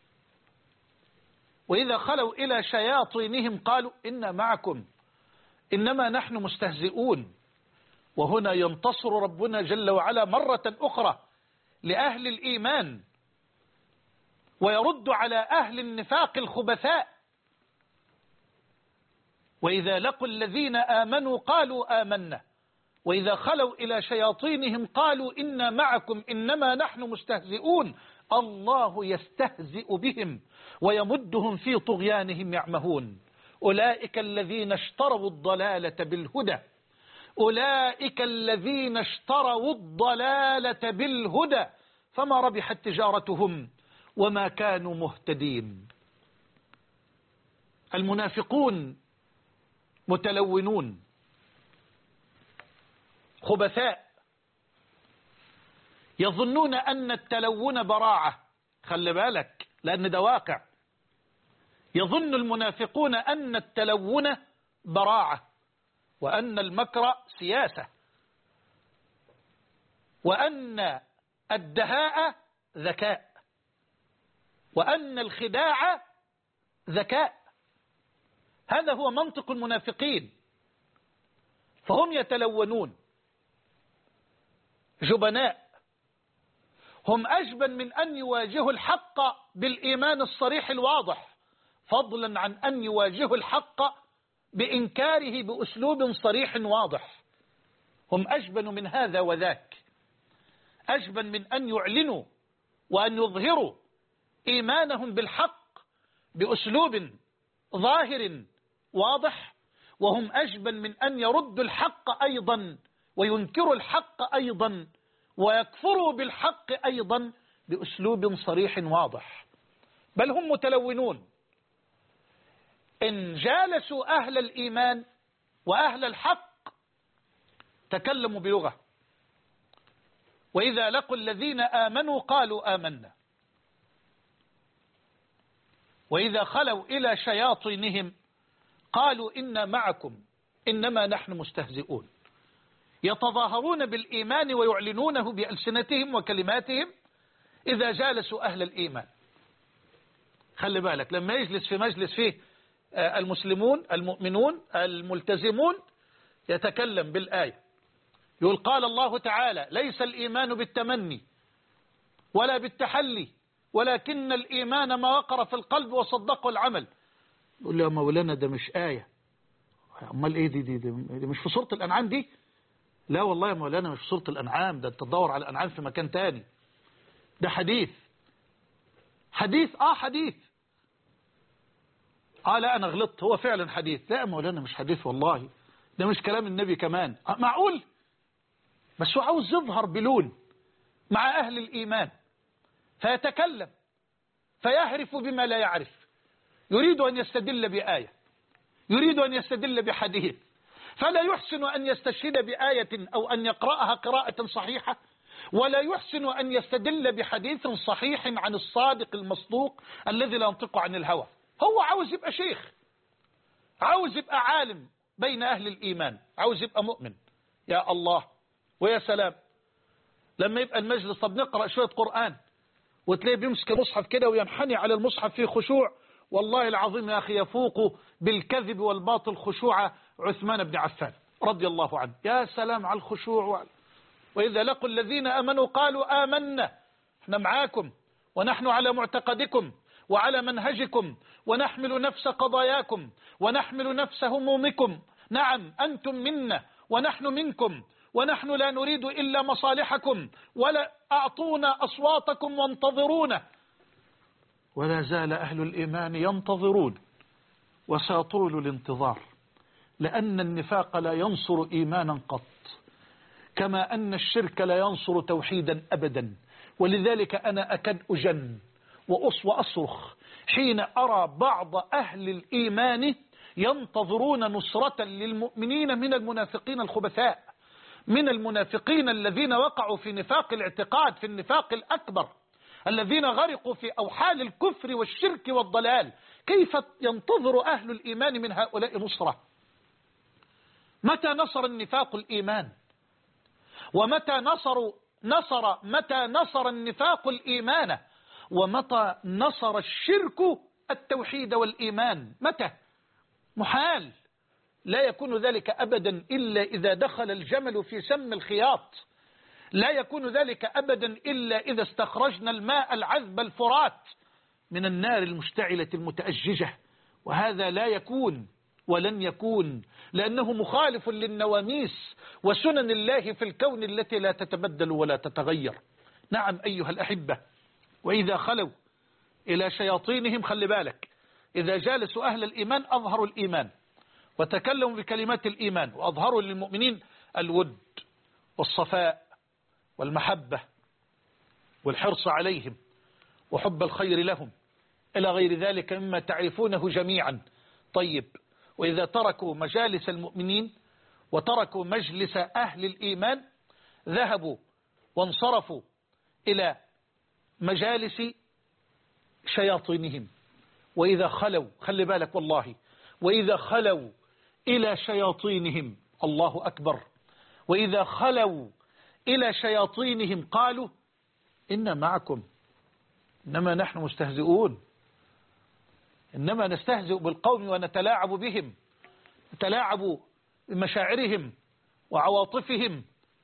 وإذا خلوا إلى شياطينهم قالوا إنا معكم إنما نحن مستهزئون. وهنا ينتصر ربنا جل وعلا مرة أخرى لأهل الإيمان ويرد على أهل النفاق الخبثاء. وإذا لقوا الذين آمنوا قالوا آمنا وإذا خلوا إلى شياطينهم قالوا إنا معكم إنما نحن مستهزئون. الله يستهزئ بهم ويمدهم في طغيانهم يعمهون. أولئك الذين اشتروا الضلالة بالهدى، أولئك الذين اشتروا الضلالة بالهدى فما ربحت تجارتهم وما كانوا مهتدين. المنافقون متلونون خبثاء، يظنون أن التلون براعة. خلي بالك لأن ده واقع. يظن المنافقون أن التلون براعة، وأن المكر سياسة، وأن الدهاء ذكاء، وأن الخداع ذكاء. هذا هو منطق المنافقين، فهم يتلونون جبناء. هم أجبن من أن يواجهوا الحق بالإيمان الصريح الواضح، فضلا عن أن يواجهوا الحق بإنكاره بأسلوب صريح واضح. هم أجبن من هذا وذاك، أجبن من أن يعلنوا وأن يظهروا إيمانهم بالحق بأسلوب ظاهر واضح، وهم أجبن من أن يردوا الحق أيضا وينكروا الحق أيضا ويكفروا بالحق أيضا بأسلوب صريح واضح. بل هم متلونون. إن جالسوا أهل الإيمان وأهل الحق تكلموا بلغة، وإذا لقوا الذين آمنوا قالوا آمنا، وإذا خلوا إلى شياطينهم قالوا إنا معكم إنما نحن مستهزئون. يتظاهرون بالإيمان ويعلنونه بألسنتهم وكلماتهم إذا جالسوا أهل الإيمان. خلي بالك لما يجلس في مجلس فيه المسلمون المؤمنون الملتزمون يتكلم بالآية، يقول قال الله تعالى ليس الإيمان بالتمني ولا بالتحلي ولكن الإيمان ما وقر في القلب وصدقه العمل. يقول لي يا مولانا ده مش آية. أمال إيه دي مش في سورة الأنعام دي؟ لا والله يا مولانا مش في سورة الأنعام، ده أنت تدور على الأنعام في مكان تاني، ده حديث. حديث لا أنا غلطت، هو فعلا حديث. لا يا مولانا مش حديث والله، ده مش كلام النبي كمان. معقول؟ بس هو عاوز يظهر بلون مع أهل الإيمان فيتكلم فيهرف بما لا يعرف. يريد أن يستدل بآية، يريد أن يستدل بحديث، فلا يحسن أن يستشهد بآية أو أن يقرأها قراءة صحيحة، ولا يحسن أن يستدل بحديث صحيح عن الصادق المصدوق الذي لا ينطق عن الهوى. هو عاوز يبقى شيخ، عاوز يبقى عالم بين أهل الإيمان، عاوز يبقى مؤمن. يا الله ويا سلام لما يبقى المجلس طب نقرأ شوية قرآن وتلاقيه بيمسك المصحف كده وينحني على المصحف فيه خشوع. والله العظيم يا أخي يفوق بالكذب والباطل خشوع عثمان بن عفان رضي الله عنه. يا سلام على الخشوع. وإذا لقوا الذين آمنوا قالوا آمنا، احنا معاكم ونحن على معتقدكم وعلى منهجكم ونحمل نفس قضاياكم ونحمل نفس همومكم. نعم أنتم منا ونحن منكم، ونحن لا نريد إلا مصالحكم، ولا أعطونا أصواتكم وانتظرونا. ولا زال أهل الإيمان ينتظرون وسيطول الانتظار، لأن النفاق لا ينصر إيمانا قط، كما أن الشرك لا ينصر توحيدا أبدا. ولذلك أنا أكاد أجن وأصرخ حين أرى بعض أهل الإيمان ينتظرون نصرة للمؤمنين من المنافقين الخبثاء، من المنافقين الذين وقعوا في نفاق الاعتقاد، في النفاق الأكبر، الذين غرقوا في أوحال الكفر والشرك والضلال. كيف ينتظر أهل الإيمان من هؤلاء نصرة؟ متى نصر النفاق الإيمان؟ ومتى متى نصر النفاق الإيمان؟ ومتى نصر الشرك التوحيد والإيمان؟ متى؟ محال. لا يكون ذلك أبدا إلا إذا دخل الجمل في سم الخياط، لا يكون ذلك أبدا إلا إذا استخرجنا الماء العذب الفرات من النار المشتعلة المتأججة. وهذا لا يكون ولن يكون، لأنه مخالف للنواميس وسنن الله في الكون التي لا تتبدل ولا تتغير. نعم أيها الأحبة، وإذا خلوا إلى شياطينهم، خلي بالك، إذا جالسوا أهل الإيمان أظهروا الإيمان وتكلموا بكلمات الإيمان وأظهروا للمؤمنين الود والصفاء والمحبة والحرص عليهم وحب الخير لهم إلى غير ذلك مما تعرفونه جميعا. طيب، وإذا تركوا مجالس المؤمنين وتركوا مجلس أهل الإيمان ذهبوا وانصرفوا إلى مجالس شياطينهم. وإذا خلوا، خلي بالك والله، وإذا خلوا إلى شياطينهم، الله أكبر، وإذا خلوا إلى شياطينهم قالوا إن معكم إنما نحن مستهزئون، إنما نستهزئ بالقوم ونتلاعب بهم، نتلاعب بمشاعرهم وعواطفهم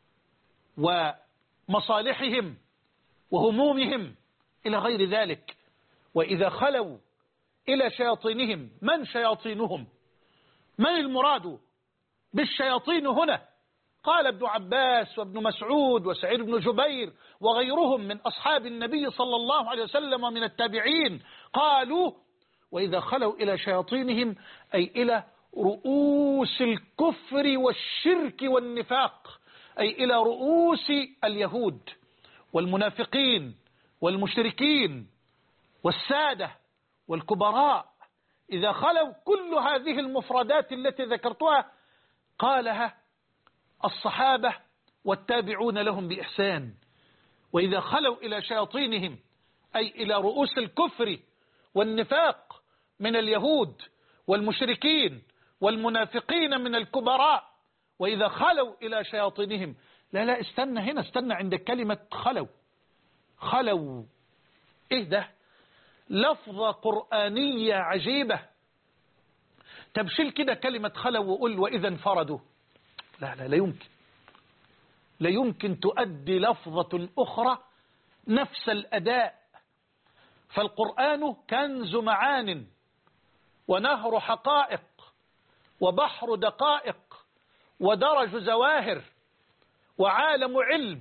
ومصالحهم وهمومهم إلى غير ذلك. وإذا خلوا إلى شياطينهم، من شياطينهم؟ من المراد بالشياطين هنا؟ قال ابن عباس وابن مسعود وسعيد بن جبير وغيرهم من أصحاب النبي صلى الله عليه وسلم ومن التابعين قالوا وإذا خلوا إلى شياطينهم أي إلى رؤوس الكفر والشرك والنفاق، أي إلى رؤوس اليهود والمنافقين والمشركين والسادة والكبراء. إذا خلوا، كل هذه المفردات التي ذكرتها قالها الصحابة والتابعون لهم بإحسان. وإذا خلوا إلى شياطينهم أي إلى رؤوس الكفر والنفاق من اليهود والمشركين والمنافقين من الكبراء. وإذا خلوا إلى شياطينهم، لا استنى هنا، استنى عند كلمة خلوا. خلوا إيه ده؟ لفظة قرآنية عجيبة. تبشل كده كلمة خلوا وقل وإذا انفردوا، لا يمكن، لا يمكن تؤدي لفظة أخرى نفس الأداء. فالقرآن كنز معان ونهر حقائق وبحر دقائق ودرج زواهر وعالم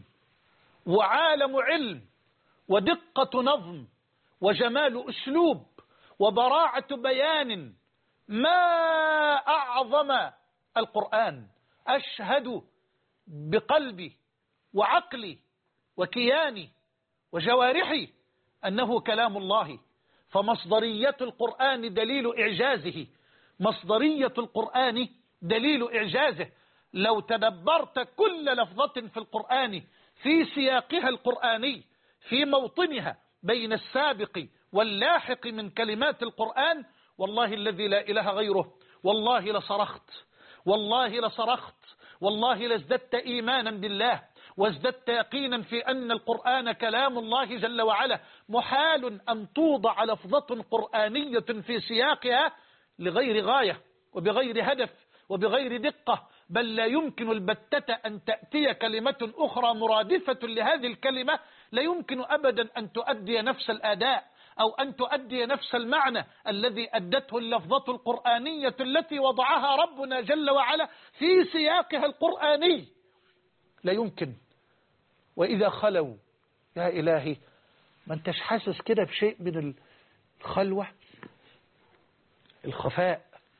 علم ودقة نظم وجمال أسلوب وبراعة بيان. ما أعظم القرآن. أشهد بقلبي وعقلي وكياني وجوارحي أنه كلام الله. فمصدرية القرآن دليل إعجازه، مصدرية القرآن دليل إعجازه. لو تدبرت كل لفظة في القرآن في سياقها القرآني في موطنها بين السابق واللاحق من كلمات القرآن، والله الذي لا إله غيره، والله لصرخت، والله لصرخت، والله لازددت إيمانا بالله وازددت يقينا في أن القرآن كلام الله جل وعلا. محال أن توضع لفظة قرآنية في سياقها لغير غاية وبغير هدف وبغير دقة، بل لا يمكن البتة أن تأتي كلمة أخرى مرادفة لهذه الكلمة، لا يمكن أبدا أن تؤدي نفس الأداء أو أن تؤدي نفس المعنى الذي أدته اللفظة القرآنية التي وضعها ربنا جل وعلا في سياقها القرآني، لا يمكن. وإذا خلوا، يا إلهي، ما انتش حاسس كده بشيء من الخلوة، الخفاء.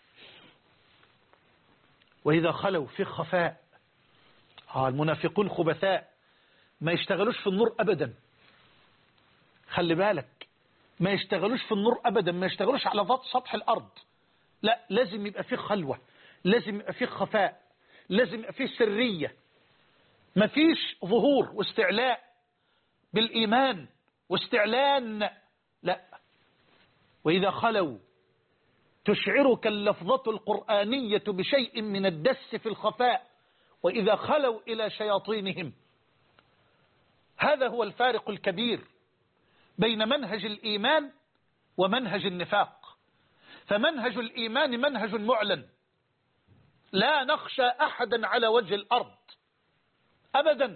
وإذا خلوا في خفاء. المنافقون خبثاء، ما يشتغلوش في النور أبدا، خلي بالك، ما يشتغلوش في النور أبدا، ما يشتغلوش على سطح الأرض، لا، لازم يبقى فيه خلوة، لازم يبقى فيه خفاء، لازم يبقى فيه سرية، ما فيش ظهور واستعلاء بالإيمان واستعلان، لا. وإذا خلوا تشعرك اللفظة القرآنية بشيء من الدس في الخفاء. وإذا خلوا إلى شياطينهم. هذا هو الفارق الكبير بين منهج الإيمان ومنهج النفاق. فمنهج الإيمان منهج معلن، لا نخشى أحدا على وجه الأرض أبدا،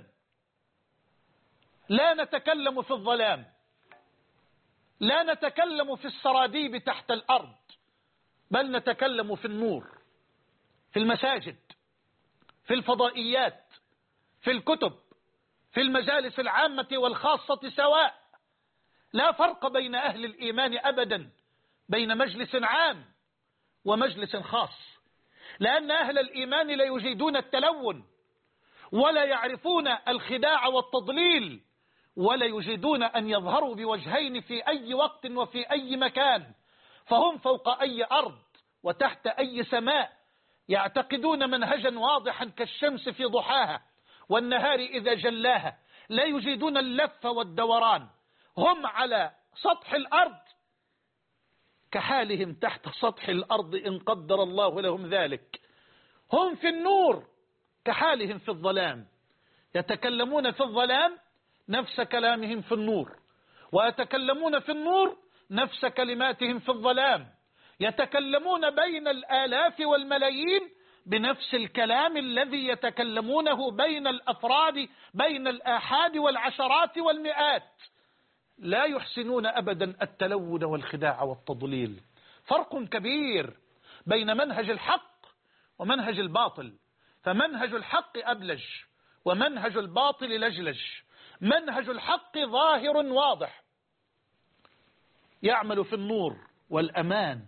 لا نتكلم في الظلام، لا نتكلم في السراديب تحت الأرض، بل نتكلم في النور، في المساجد، في الفضائيات، في الكتب، في المجالس العامة والخاصة سواء. لا فرق بين أهل الإيمان أبدا بين مجلس عام ومجلس خاص، لأن أهل الإيمان لا يجيدون التلون ولا يعرفون الخداع والتضليل ولا يجيدون أن يظهروا بوجهين في أي وقت وفي أي مكان، فهم فوق أي أرض وتحت أي سماء، يعتقدون منهجا واضحا كالشمس في ضحاها والنهار إذا جلاها، لا يجيدون اللف والدوران، هم على سطح الأرض كحالهم تحت سطح الأرض إن قدر الله لهم ذلك، هم في النور كحالهم في الظلام، يتكلمون في الظلام نفس كلامهم في النور، ويتكلمون في النور نفس كلماتهم في الظلام، يتكلمون بين الآلاف والملايين بنفس الكلام الذي يتكلمونه بين الأفراد بين الآحاد والعشرات والمئات، لا يحسنون أبدا التلون والخداع والتضليل. فرق كبير بين منهج الحق ومنهج الباطل، فمنهج الحق أبلج ومنهج الباطل لجلج. منهج الحق ظاهر واضح، يعمل في النور والأمان،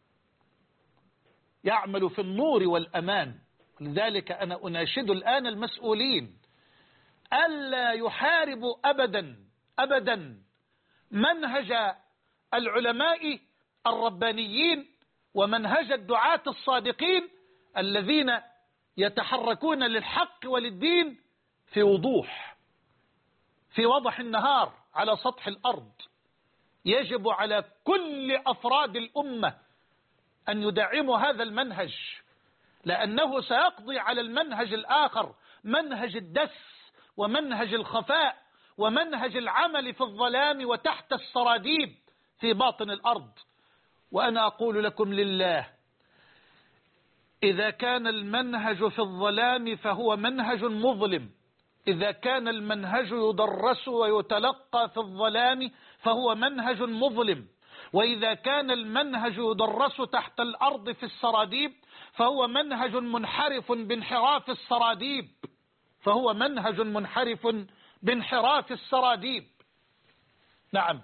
يعمل في النور والأمان. لذلك أنا أناشد الآن المسؤولين ألا يحاربوا أبدا منهج العلماء الربانيين ومنهج الدعاة الصادقين الذين يتحركون للحق وللدين في وضوح، في وضح النهار على سطح الأرض. يجب على كل أفراد الأمة أن يدعموا هذا المنهج، لأنه سيقضي على المنهج الآخر، منهج الدس ومنهج الخفاء ومنهج العمل في الظلام وتحت السراديب في باطن الأرض. وأنا أقول لكم لله، إذا كان المنهج في الظلام فهو منهج مظلم، إذا كان المنهج يدرس ويتلقى في الظلام فهو منهج مظلم، وإذا كان المنهج يدرس تحت الأرض في السراديب فهو منهج منحرف بانحراف السراديب، فهو منهج منحرف بانحراف السراديب. نعم.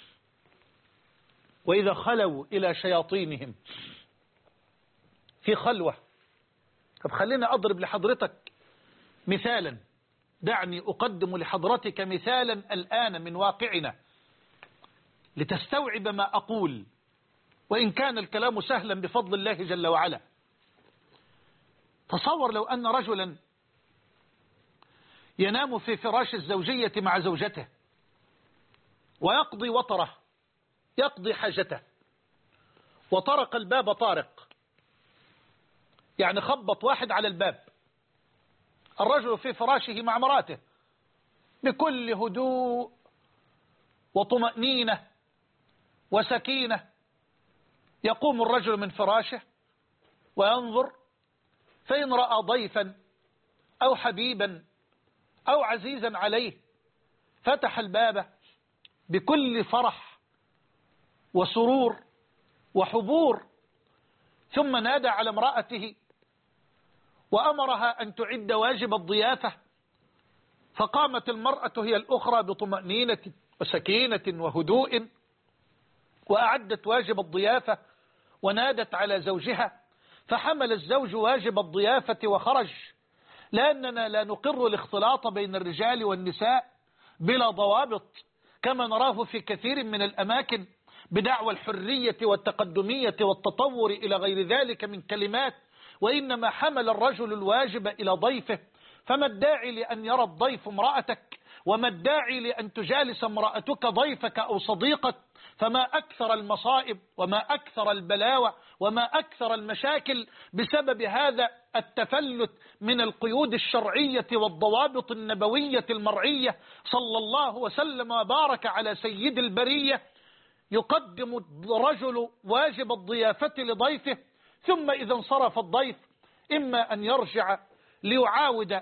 وإذا خلوا إلى شياطينهم في خلوة. طب خلينا أضرب لحضرتك مثالا، دعني أقدم لحضرتك مثالا الآن من واقعنا لتستوعب ما أقول، وإن كان الكلام سهلا بفضل الله جل وعلا. تصور لو أن رجلا ينام في فراش الزوجية مع زوجته ويقضي وطره، يقضي حاجته، وطرق الباب طارق، يعني خبط واحد على الباب، الرجل في فراشه مع مراته بكل هدوء وطمأنينة وسكينة، يقوم الرجل من فراشه وينظر، فإن رأى ضيفا أو حبيبا أو عزيزا عليه فتح الباب بكل فرح وسرور وحبور، ثم نادى على امرأته وأمرها أن تعد واجب الضيافة، فقامت المرأة هي الأخرى بطمأنينة وسكينة وهدوء وأعدت واجب الضيافة ونادت على زوجها، فحمل الزوج واجب الضيافة وخرج، لأننا لا نقر الاختلاط بين الرجال والنساء بلا ضوابط كما نراه في كثير من الأماكن بدعوى الحرية والتقدمية والتطور إلى غير ذلك من كلمات، وإنما حمل الرجل الواجب إلى ضيفه. فما الداعي لأن يرى الضيف امرأتك، وما الداعي لأن تجالس امرأتك ضيفك أو صديقك؟ فما أكثر المصائب وما أكثر البلاوى وما أكثر المشاكل بسبب هذا التفلت من القيود الشرعية والضوابط النبوية المرعية. صلى الله وسلم وبارك على سيد البرية، يقدم الرجل واجب الضيافة لضيفه، ثم إذا انصرف الضيف إما أن يرجع ليعاود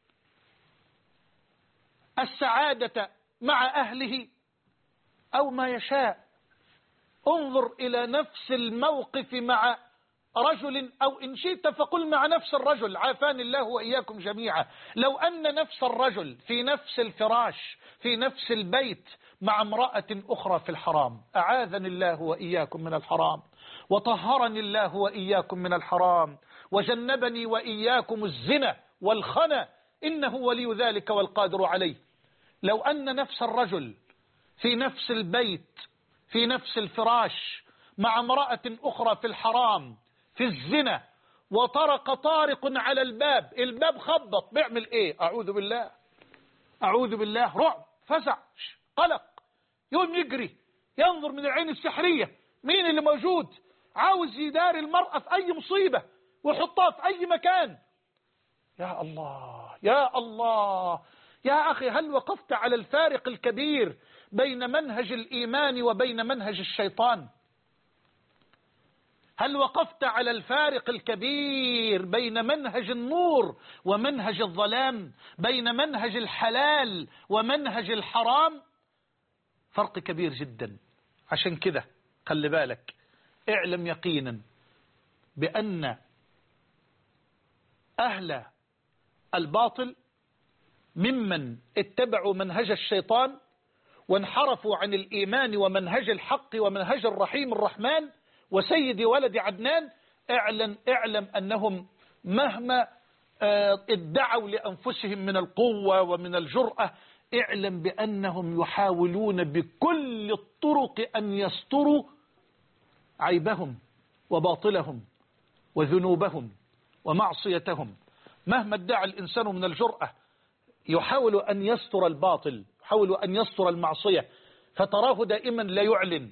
السعادة مع أهله أو ما يشاء. انظر إلى نفس الموقف مع رجل، أو إن شئت فقل مع نفس الرجل، عافاني الله وإياكم جميعا. لو أن نفس الرجل في نفس الفراش في نفس البيت مع امرأة أخرى في الحرام. أعاذني الله وإياكم من الحرام، وطهرني الله وإياكم من الحرام، وجنبني وإياكم الزنا والخنا، إنه ولي ذلك والقادر عليه. لو أن نفس الرجل في نفس البيت في نفس الفراش مع امرأة أخرى في الحرام في الزنا، وطرق طارق على الباب خبط، بيعمل إيه؟ أعوذ بالله، أعوذ بالله، رعب، فزع، قلق، يوم يجري ينظر من العين السحرية مين اللي موجود، عاوز يداري المرأة في أي مصيبة ويحطها في أي مكان. يا الله يا الله يا أخي، هل وقفت على الفارق الكبير بين منهج الإيمان وبين منهج الشيطان؟ هل وقفت على الفارق الكبير بين منهج النور ومنهج الظلام، بين منهج الحلال ومنهج الحرام؟ فرق كبير جدا. عشان كده خلي بالك، اعلم يقينا بأن أهل الباطل ممن اتبعوا منهج الشيطان وانحرفوا عن الإيمان ومنهج الحق ومنهج الرحيم الرحمن وسيد ولد عدنان. اعلم أنهم مهما ادعوا لأنفسهم من القوة ومن الجرأة، اعلم بأنهم يحاولون بكل الطرق أن يستروا عيبهم وباطلهم وذنوبهم ومعصيتهم. مهما ادعى الإنسان من الجرأة يحاول أن يستر الباطل، يحاول أن يستر المعصية، فتراه دائما لا يعلن.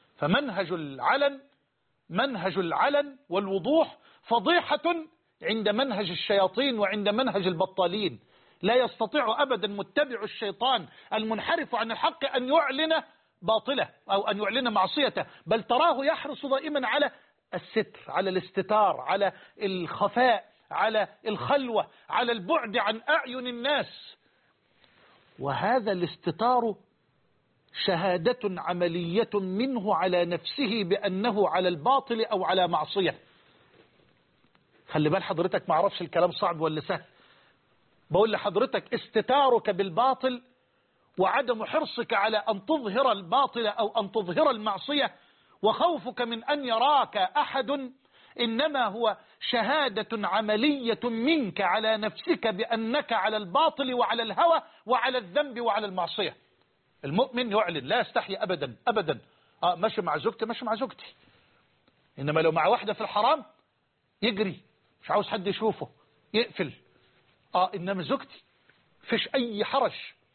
منهج العلن والوضوح فضيحة عند منهج الشياطين وعند منهج البطالين. لا يستطيع أبدا متبع الشيطان المنحرف عن الحق أن يعلن باطله أو أن يعلن معصيته، بل تراه يحرص دائما على الستر، على الاستتار، على الخفاء، على الخلوة، على البعد عن أعين الناس. وهذا الاستتار شهادة عملية منه على نفسه بأنه على الباطل أو على معصية. خلي بال حضرتك، ما اعرفش الكلام صعب ولا سهل. بقول لحضرتك استتارك بالباطل وعدم حرصك على أن تظهر الباطل أو أن تظهر المعصية وخوفك من أن يراك أحد، إنما هو شهادة عملية منك على نفسك بأنك على الباطل وعلى الهوى وعلى الذنب وعلى المعصية. المؤمن يعلن، لا يستحي أبدا أبدا. ماشي مع زوجتي، ماشي مع زوجتي. إنما لو مع واحدة في الحرام يجري، مش عاوز حد يشوفه، يقفل. إنما زوجتي فيش أي حرج،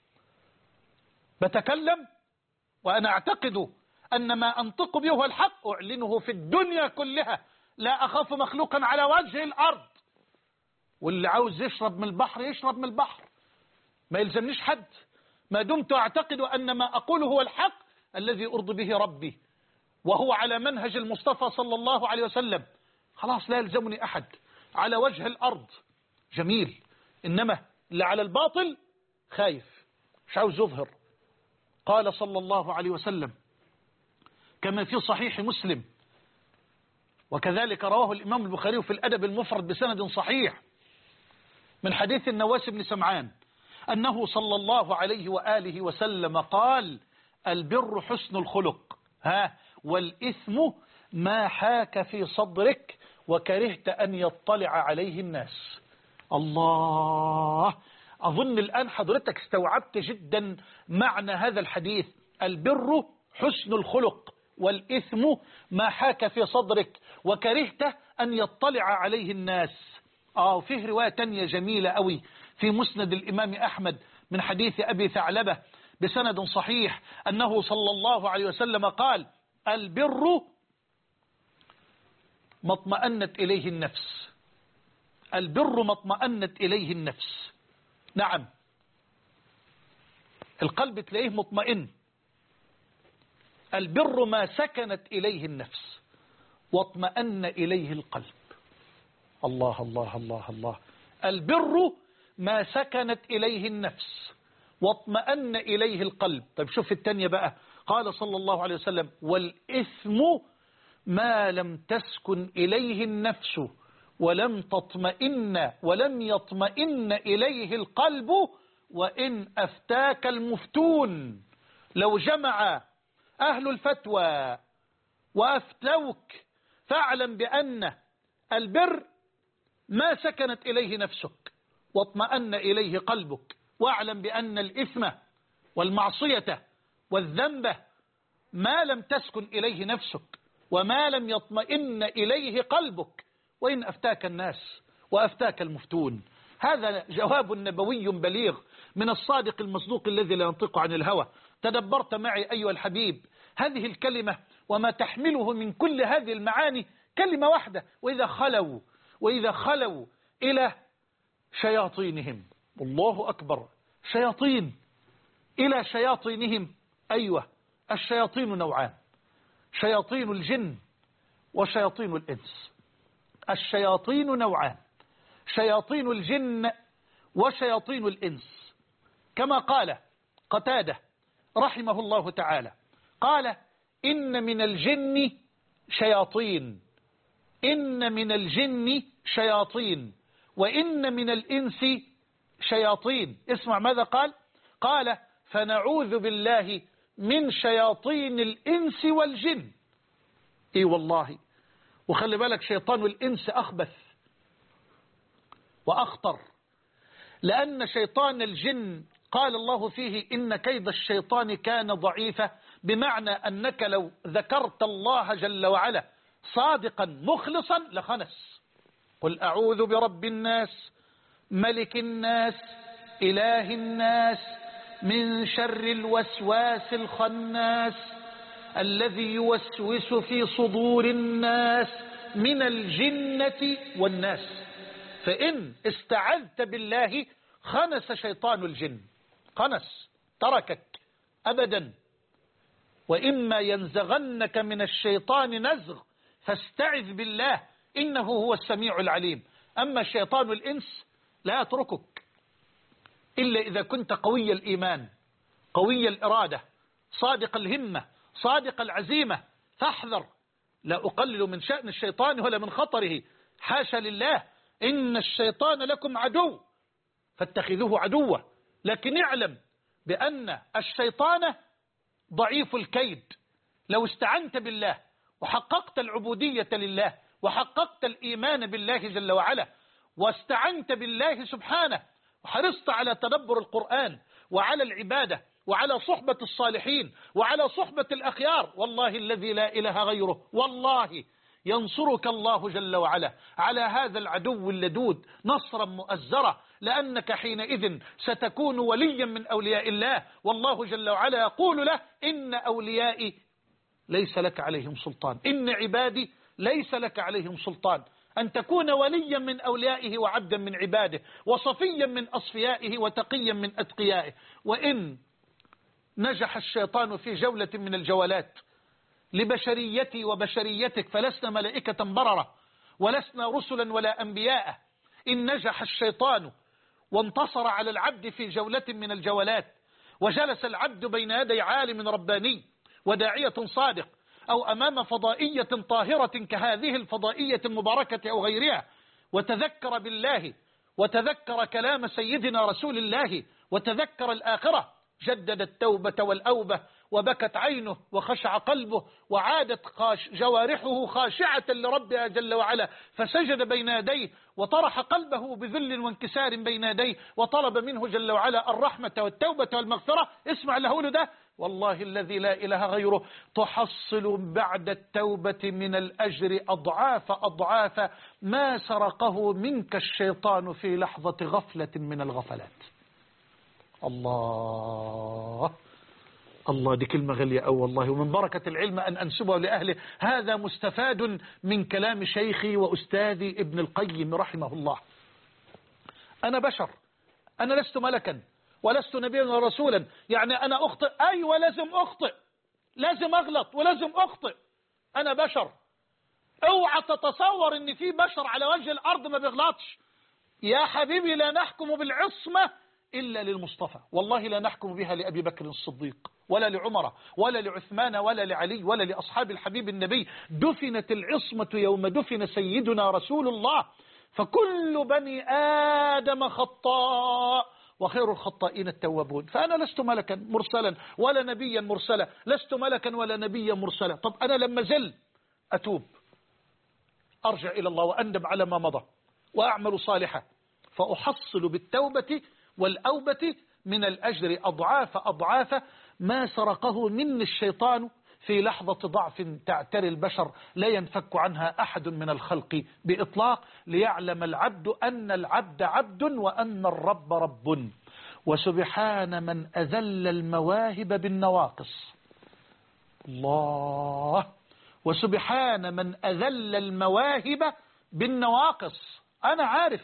بتكلم وأنا أعتقد أن ما أنطق به هو الحق أعلنه في الدنيا كلها، لا أخاف مخلوقا على وجه الأرض. واللي عاوز يشرب من البحر يشرب من البحر، ما يلزمنيش حد، ما دمت أعتقد أن ما أقوله هو الحق الذي أرضي به ربي وهو على منهج المصطفى صلى الله عليه وسلم. خلاص لا يلزمني أحد على وجه الأرض. جميل. إنما اللي على الباطل خايف، مش عاوز يظهر. قال صلى الله عليه وسلم كما في صحيح مسلم، وكذلك رواه الإمام البخاري في الأدب المفرد بسند صحيح من حديث النواس بن سمعان أنه صلى الله عليه وآله وسلم قال: البر حسن الخلق، والإثم ما حاك في صدرك وكرهت أن يطلع عليه الناس. الله، أظن الآن حضرتك استوعبت جدا معنى هذا الحديث. البر حسن الخلق والإثم ما حاك في صدرك وكرهت أن يطلع عليه الناس. وفيه رواية تانية جميلة قوي في مسند الإمام أحمد من حديث أبي ثعلبة بسند صحيح أنه صلى الله عليه وسلم قال: البر ما اطمأنت إليه النفس. البر ما اطمأنت إليه النفس. نعم، القلب تلاقيه مطمئن. البر ما سكنت إليه النفس واطمأن إليه القلب. الله الله الله الله. البر ما سكنت إليه النفس واطمأن إليه القلب. طيب شوف التانية بقى، قال صلى الله عليه وسلم: والإثم ما لم تسكن إليه النفس ولم يطمئن إليه القلب وإن أفتاك المفتون. لو جمع أهل الفتوى وأفتوك فاعلم بأن البر ما سكنت إليه نفسك واطمأن إليه قلبك، واعلم بأن الإثم والمعصية والذنب ما لم تسكن إليه نفسك وما لم يطمئن إليه قلبك، وإن أفتاك الناس وأفتاك المفتون. هذا جواب نبوي بليغ من الصادق المصدوق الذي لا ينطق عن الهوى. تدبرت معي أيها الحبيب هذه الكلمة وما تحمله من كل هذه المعاني، كلمة واحدة: وإذا خلوا إلى شياطينهم. الله أكبر، شياطين، إلى شياطينهم. أيوة، الشياطين نوعان: شياطين الجن وشياطين الإنس. الشياطين نوعان: شياطين الجن وشياطين الإنس. كما قال قتادة رحمه الله تعالى، قال: إن من الجن شياطين، إن من الجن شياطين، وإن من الإنس شياطين. اسمع ماذا قال؟ قال: فنعوذ بالله من شياطين الإنس والجن. إي والله. وخلي بالك، شيطان الإنس أخبث وأخطر، لأن شيطان الجن قال الله فيه: إن كيد الشيطان كان ضعيفا، بمعنى أنك لو ذكرت الله جل وعلا صادقا مخلصا لخنس. قل أعوذ برب الناس ملك الناس إله الناس من شر الوسواس الخناس الذي يوسوس في صدور الناس من الجنة والناس. فإن استعذت بالله خنس شيطان الجن، خنس، تركك أبدا. وإما ينزغنك من الشيطان نزغ فاستعذ بالله إنه هو السميع العليم. أما شيطان الإنس لا يتركك إلا إذا كنت قوي الإيمان، قوي الإرادة، صادق الهمة، صادق العزيمة. فاحذر، لا أقلل من شأن الشيطان ولا من خطره، حاشا لله، إن الشيطان لكم عدو فاتخذوه عدوا. لكن اعلم بأن الشيطان ضعيف الكيد. لو استعنت بالله وحققت العبودية لله وحققت الإيمان بالله جل وعلا واستعنت بالله سبحانه وحرصت على تدبر القرآن وعلى العبادة وعلى صحبة الصالحين وعلى صحبة الأخيار، والله الذي لا إله غيره، والله ينصرك الله جل وعلا على هذا العدو اللدود نصرا مؤزرا، لأنك حينئذ ستكون وليا من أولياء الله. والله جل وعلا يقول له: إن أوليائي ليس لك عليهم سلطان، إن عبادي ليس لك عليهم سلطان. أن تكون وليا من أوليائه وعبدا من عباده وصفيا من أصفيائه وتقيا من أتقيائه. وإن نجح الشيطان في جولة من الجولات لبشريتي وبشريتك، فلسنا ملائكة بررة ولسنا رسلا ولا أنبياء. إن نجح الشيطان وانتصر على العبد في جولة من الجولات وجلس العبد بين يدي عالم رباني وداعية صادق أو أمام فضائية طاهرة كهذه الفضائية المباركة أو غيرها، وتذكر بالله وتذكر كلام سيدنا رسول الله وتذكر الآخرة، جدد التوبة والأوبة وبكت عينه وخشع قلبه وعادت جوارحه خاشعة لربها جل وعلا، فسجد بين يديه وطرح قلبه بذل وانكسار بين يديه وطلب منه جل وعلا الرحمة والتوبة والمغفرة. اسمع له ده: والله الذي لا إله غيره تحصل بعد التوبة من الأجر أضعاف أضعاف ما سرقه منك الشيطان في لحظة غفلة من الغفلات. الله الله، دي كلمة غالية أو والله، ومن بركة العلم أن أنسبه لأهله. هذا مستفاد من كلام شيخي وأستاذي ابن القيم رحمه الله. أنا بشر، أنا لست ملكا ولست نبيا ولا رسولا، يعني أنا أخطئ، أيوة لازم أخطئ، لازم أغلط ولازم أخطئ، أنا بشر. اوعى تتصور ان في بشر على وجه الأرض ما بيغلطش. يا حبيبي لا نحكم بالعصمة إلا للمصطفى، والله لا نحكم بها لأبي بكر الصديق ولا لعمر ولا لعثمان ولا لعلي ولا لأصحاب الحبيب النبي. دفنت العصمة يوم دفن سيدنا رسول الله، فكل بني آدم خطاء وخير الخطائين التوابون. فأنا لست ملكا مرسلا ولا نبيا مرسلا، لست ملكا ولا نبيا مرسلا. طب أنا لما زل أتوب، أرجع إلى الله وأندم على ما مضى وأعمل صالحا، فأحصل بالتوبة والأوبة من الأجر أضعاف أضعاف ما سرقه مني الشيطان في لحظة ضعف تعتري البشر لا ينفك عنها أحد من الخلق بإطلاق، ليعلم العبد أن العبد عبد وأن الرب رب. وسبحان من أذل المواهب بالنواقص. الله. وسبحان من أذل المواهب بالنواقص. أنا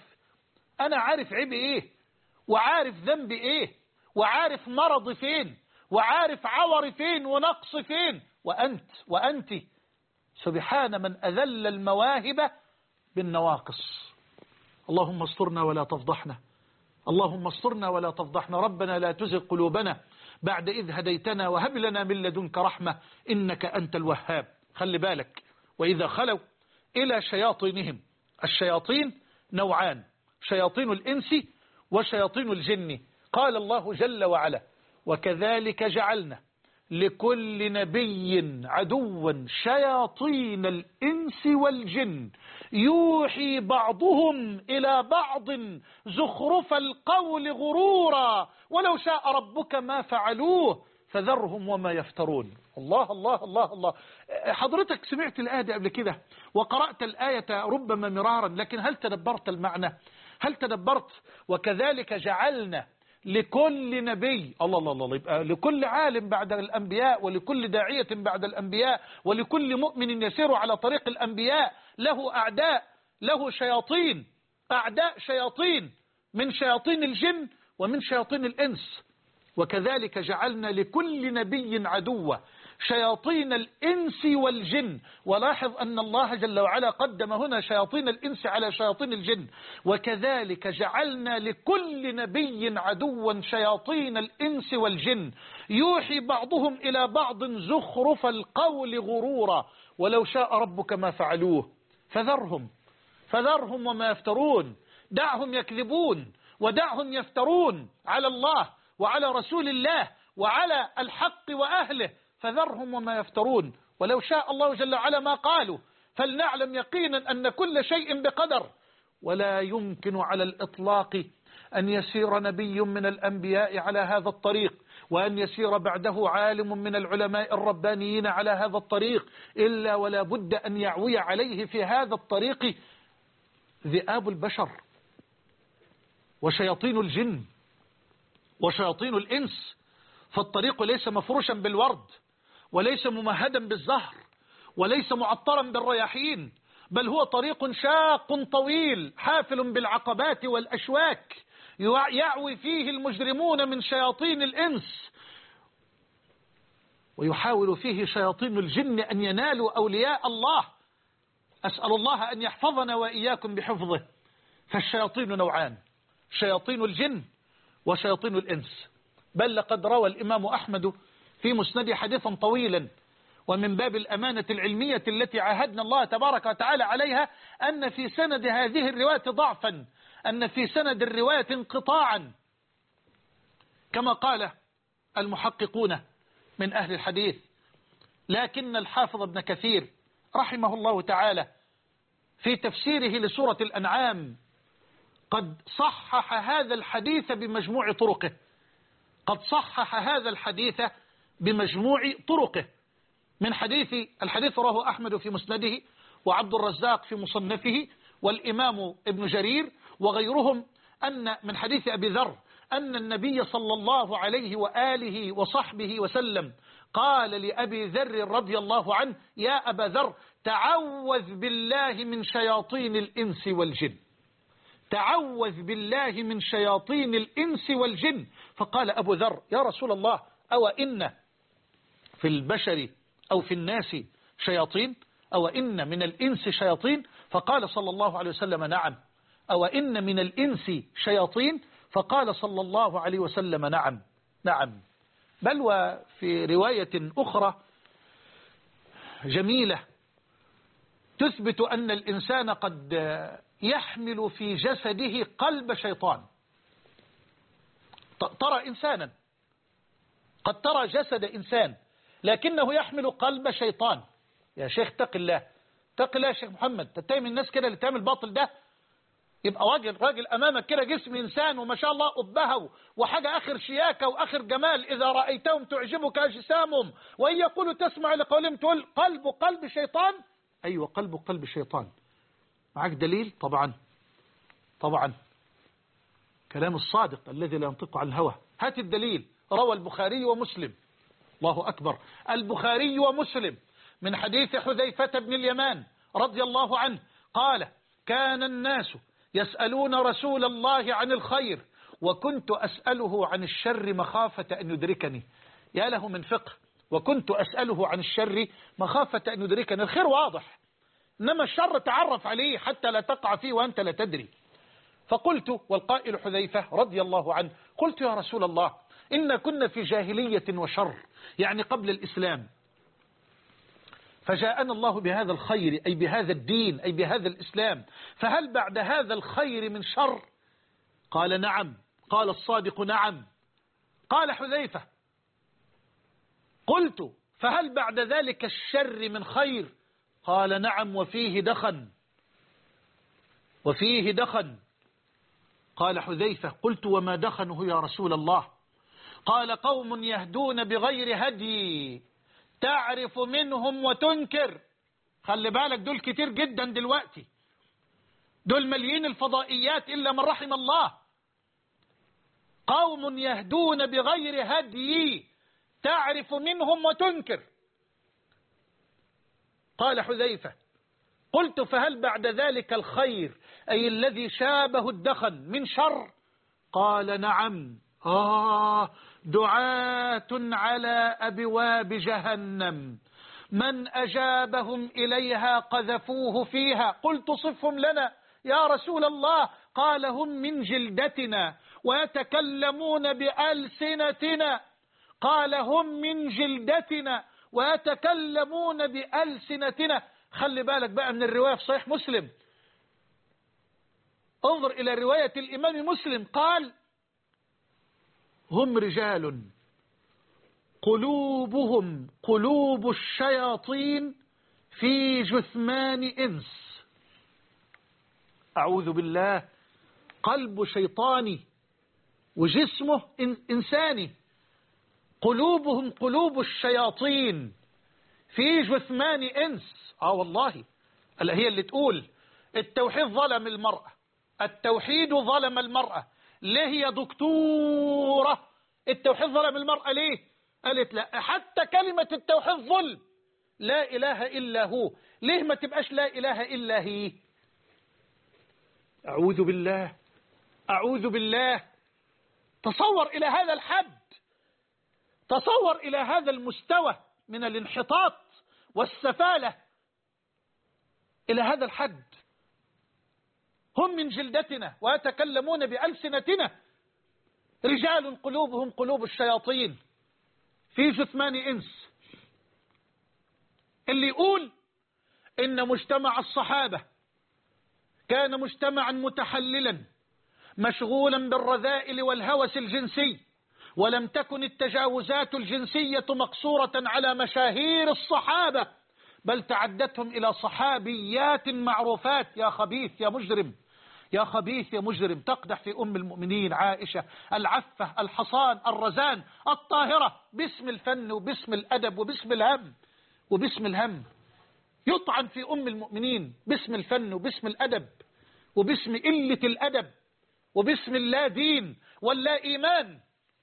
عارف عيبي إيه، وعارف ذنبي إيه، وعارف مرضي فين، وعارف عوري فين ونقص فين. وأنت سبحان من أذل المواهب بالنواقص. اللهم استرنا ولا تفضحنا، اللهم استرنا ولا تفضحنا. ربنا لا تزغ قلوبنا بعد إذ هديتنا وهب لنا من لدنك رحمة إنك أنت الوهاب. خلي بالك، وإذا خلوا إلى شياطينهم. الشياطين نوعان، شياطين الإنس وشياطين الجن. قال الله جل وعلا: وكذلك جعلنا لكل نبي عدوا شياطين الإنس والجن يوحي بعضهم إلى بعض زخرف القول غرورا ولو شاء ربك ما فعلوه فذرهم وما يفترون. الله الله الله الله. حضرتك سمعت الآية دي قبل كده وقرأت الآية ربما مرارا، لكن هل تدبرت المعنى؟ هل تدبرت؟ وكذلك جعلنا لكل نبي، الله الله الله، يبقى لكل عالم بعد الأنبياء، ولكل داعية بعد الأنبياء، ولكل مؤمن يسير على طريق الأنبياء له أعداء، له شياطين، أعداء شياطين من شياطين الجن ومن شياطين الإنس. وكذلك جعلنا لكل نبي عدوا شياطين الإنس والجن. ولاحظ أن الله جل وعلا قدم هنا شياطين الإنس على شياطين الجن. وكذلك جعلنا لكل نبي عدوا شياطين الإنس والجن يوحي بعضهم إلى بعض زخرف القول غرورا ولو شاء ربك ما فعلوه فذرهم وما يفترون. دعهم يكذبون ودعهم يفترون على الله وعلى رسول الله وعلى الحق وأهله، فذرهم وما يفترون. ولو شاء الله جل وعلا ما قالوا. فلنعلم يقينا أن كل شيء بقدر، ولا يمكن على الإطلاق أن يسير نبي من الأنبياء على هذا الطريق وأن يسير بعده عالم من العلماء الربانيين على هذا الطريق إلا ولا بد أن يعوي عليه في هذا الطريق ذئاب البشر وشياطين الجن وشياطين الإنس. فالطريق ليس مفروشا بالورد، وليس ممهدا بالزهر، وليس معطرا بالرياحين، بل هو طريق شاق طويل حافل بالعقبات والأشواك يعوي فيه المجرمون من شياطين الإنس، ويحاول فيه شياطين الجن أن ينالوا أولياء الله. أسأل الله أن يحفظنا وإياكم بحفظه. فالشياطين نوعان، شياطين الجن وشياطين الإنس. بل لقد روى الإمام أحمد في مسند حديثا طويلا، ومن باب الأمانة العلمية التي عاهدنا الله تبارك وتعالى عليها أن في سند هذه الرواية ضعفا، أن في سند الرواية انقطاعا، كما قال المحققون من أهل الحديث. لكن الحافظ ابن كثير رحمه الله تعالى في تفسيره لسورة الأنعام قد صحح هذا الحديث بمجموع طرقه، قد صحح هذا الحديث بمجموع طرقه. من الحديث رواه أحمد في مسنده، وعبد الرزاق في مصنفه، والإمام ابن جرير وغيرهم، أن من حديث أبي ذر أن النبي صلى الله عليه وآله وصحبه وسلم قال لأبي ذر رضي الله عنه: يا أبا ذر، تعوذ بالله من شياطين الإنس والجن، تعوذ بالله من شياطين الإنس والجن. فقال أبو ذر: يا رسول الله، أو إن في البشر أو في الناس شياطين؟ أو إن من الإنس شياطين؟ فقال صلى الله عليه وسلم: نعم. أو إن من الإنس شياطين؟ فقال صلى الله عليه وسلم: نعم نعم. بل وفي رواية أخرى جميلة تثبت أن الإنسان قد يحمل في جسده قلب شيطان، ترى إنسانا، قد ترى جسد إنسان لكنه يحمل قلب شيطان. يا شيخ اتق الله، اتق الله يا شيخ محمد، تتهم الناس كده اللي تعمل باطل ده. يبقى راجل أمامك كده جسم إنسان وما شاء الله أبهه وحاجة آخر شياكة وآخر جمال، إذا رأيتهم تعجبك أجسامهم وإن يقولوا تسمع لقولهم تقول قلب شيطان. أيوة قلب شيطان. معك دليل؟ طبعا كلام الصادق الذي لا ينطق عن الهوى. هات الدليل. روى البخاري ومسلم، الله أكبر، البخاري ومسلم من حديث حذيفة بن اليمان رضي الله عنه قال: كان الناس يسألون رسول الله عن الخير وكنت أسأله عن الشر مخافة أن يدركني. يا له من فقه، وكنت أسأله عن الشر مخافة أن يدركني. الخير واضح، إنما الشر تعرف عليه حتى لا تقع فيه وأنت لا تدري. فقلت، والقائل حذيفة رضي الله عنه، قلت يا رسول الله إن كنا في جاهلية وشر، يعني قبل الإسلام، فجاءنا الله بهذا الخير أي بهذا الدين أي بهذا الإسلام، فهل بعد هذا الخير من شر؟ قال نعم. قال الصادق نعم. قال حذيفة: قلت فهل بعد ذلك الشر من خير؟ قال نعم وفيه دخن. قال حذيفة: قلت وما دخنه يا رسول الله؟ قال: قوم يهدون بغير هدي تعرف منهم وتنكر. خلي بالك، دول كتير جدا دلوقتي، دول مليين الفضائيات إلا من رحم الله. قوم يهدون بغير هدي تعرف منهم وتنكر. قال حذيفة: قلت فهل بعد ذلك الخير أي الذي شابه الدخن من شر؟ قال نعم. دعاة على أبواب جهنم من أجابهم إليها قذفوه فيها. قلت صفهم لنا يا رسول الله. قال: هم من جلدتنا ويتكلمون بألسنتنا. قال: هم من جلدتنا ويتكلمون بألسنتنا. خلي بالك بقى من الرواية في صحيح مسلم، انظر إلى رواية الإمام مسلم، قال: هم رجال قلوبهم قلوب الشياطين في جثمان إنس. أعوذ بالله، قلب شيطاني وجسمه إنساني. قلوبهم قلوب الشياطين في جثمان إنس. والله هي اللي تقول التوحيد ظلم المرأة، التوحيد ظلم المرأة. ليه يا دكتورة التوحيد ظلم المرأة؟ ليه؟ قالت لا، حتى كلمة التوحيد ظلم، لا إله إلا هو. ليه ما تبقاش لا إله إلا هي؟ أعوذ بالله، أعوذ بالله. تصور إلى هذا الحد، تصور إلى هذا المستوى من الانحطاط والسفالة، إلى هذا الحد. هم من جلدتنا ويتكلمون بألسنتنا، رجال قلوبهم قلوب الشياطين في جثمان إنس. اللي يقول إن مجتمع الصحابة كان مجتمعا متحللا مشغولا بالرذائل والهوس الجنسي، ولم تكن التجاوزات الجنسية مقصورة على مشاهير الصحابة، بل تعدتهم إلى صحابيات معروفات. يا خبيث يا مجرم، يا خبيث يا مجرم، تقدح في أم المؤمنين عائشة العفة الحصان الرزان الطاهرة باسم الفن وباسم الأدب وباسم الهم. يطعن في أم المؤمنين باسم الفن وباسم الأدب وباسم قلة الأدب وباسم اللا دين واللا إيمان.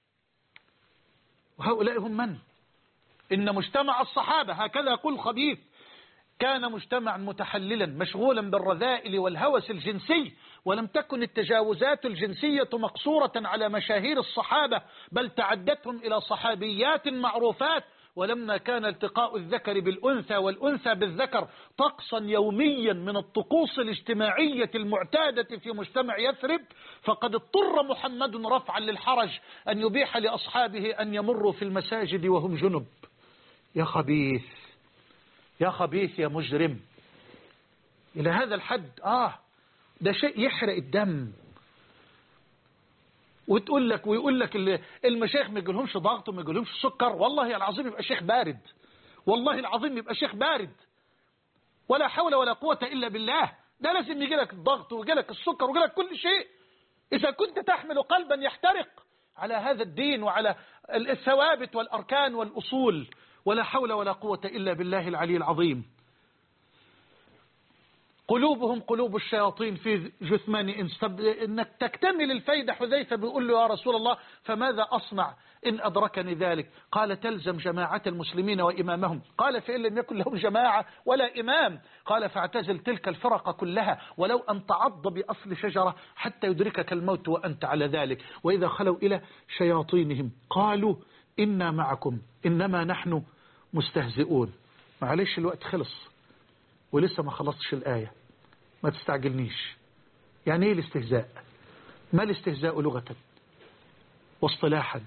وهؤلاء هم من؟ إن مجتمع الصحابة، هكذا يقول خبيث، كان مجتمعا متحللا مشغولا بالرذائل والهوس الجنسي، ولم تكن التجاوزات الجنسية مقصورة على مشاهير الصحابة، بل تعدتهم إلى صحابيات معروفات. ولما كان التقاء الذكر بالأنثى والأنثى بالذكر طقسا يوميا من الطقوس الاجتماعية المعتادة في مجتمع يثرب، فقد اضطر محمد رفعا للحرج أن يبيح لأصحابه أن يمروا في المساجد وهم جنب. يا خبيث، يا خبيث يا مجرم، إلى هذا الحد. ده شيء يحرق الدم. وتقول لك ويقول لك المشايخ ما يجيلهمش ضغط وما يجيلهمش سكر. والله العظيم يبقى شيخ بارد، والله العظيم يبقى شيخ بارد. ولا حول ولا قوة إلا بالله. ده لازم يجي لك الضغط ويجي لك السكر ويجي لك كل شيء إذا كنت تحمل قلبا يحترق على هذا الدين وعلى الثوابت والأركان والأصول. ولا حول ولا قوة إلا بالله العلي العظيم. قلوبهم قلوب الشياطين في جثمان إنس. طب إنك تكتمل الفايدة، حذيفة بيقول له يا رسول الله فماذا أصنع إن أدركني ذلك؟ قال تلزم جماعة المسلمين وإمامهم. قال فإن لم يكن لهم جماعة ولا إمام قال فاعتزل تلك الفرق كلها ولو أن تعض بأصل شجرة حتى يدركك الموت وأنت على ذلك. وإذا خلوا إلى شياطينهم قالوا إنا معكم إنما نحن مستهزئون. معلش الوقت خلص ولسه ما خلصتش الآية، ما تستعجلنيش. يعني ايه الاستهزاء؟ ما الاستهزاء لغة واصطلاحا؟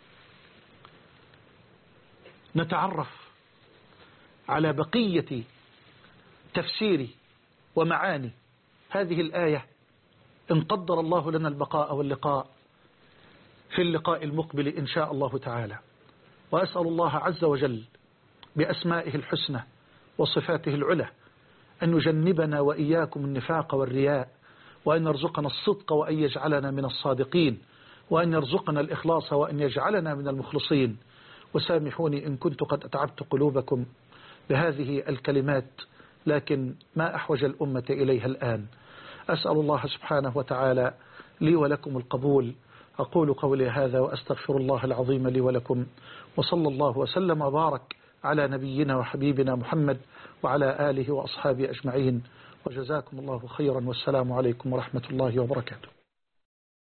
نتعرف على بقية تفسير ومعاني هذه الآية إن قدر الله لنا البقاء واللقاء في اللقاء المقبل إن شاء الله تعالى. وأسأل الله عز وجل بأسمائه الحسنى وصفاته العلى أن يجنبنا وإياكم النفاق والرياء، وأن يرزقنا الصدق وأن يجعلنا من الصادقين، وأن يرزقنا الإخلاص وأن يجعلنا من المخلصين. وسامحوني إن كنت قد أتعبت قلوبكم بهذه الكلمات، لكن ما أحوج الأمة إليها الآن. أسأل الله سبحانه وتعالى لي ولكم القبول. أقول قولي هذا وأستغفر الله العظيم لي ولكم، وصلى الله وسلم وبارك على نبينا وحبيبنا محمد وعلى آله وأصحابه أجمعين، وجزاكم الله خيرا، والسلام عليكم ورحمة الله وبركاته.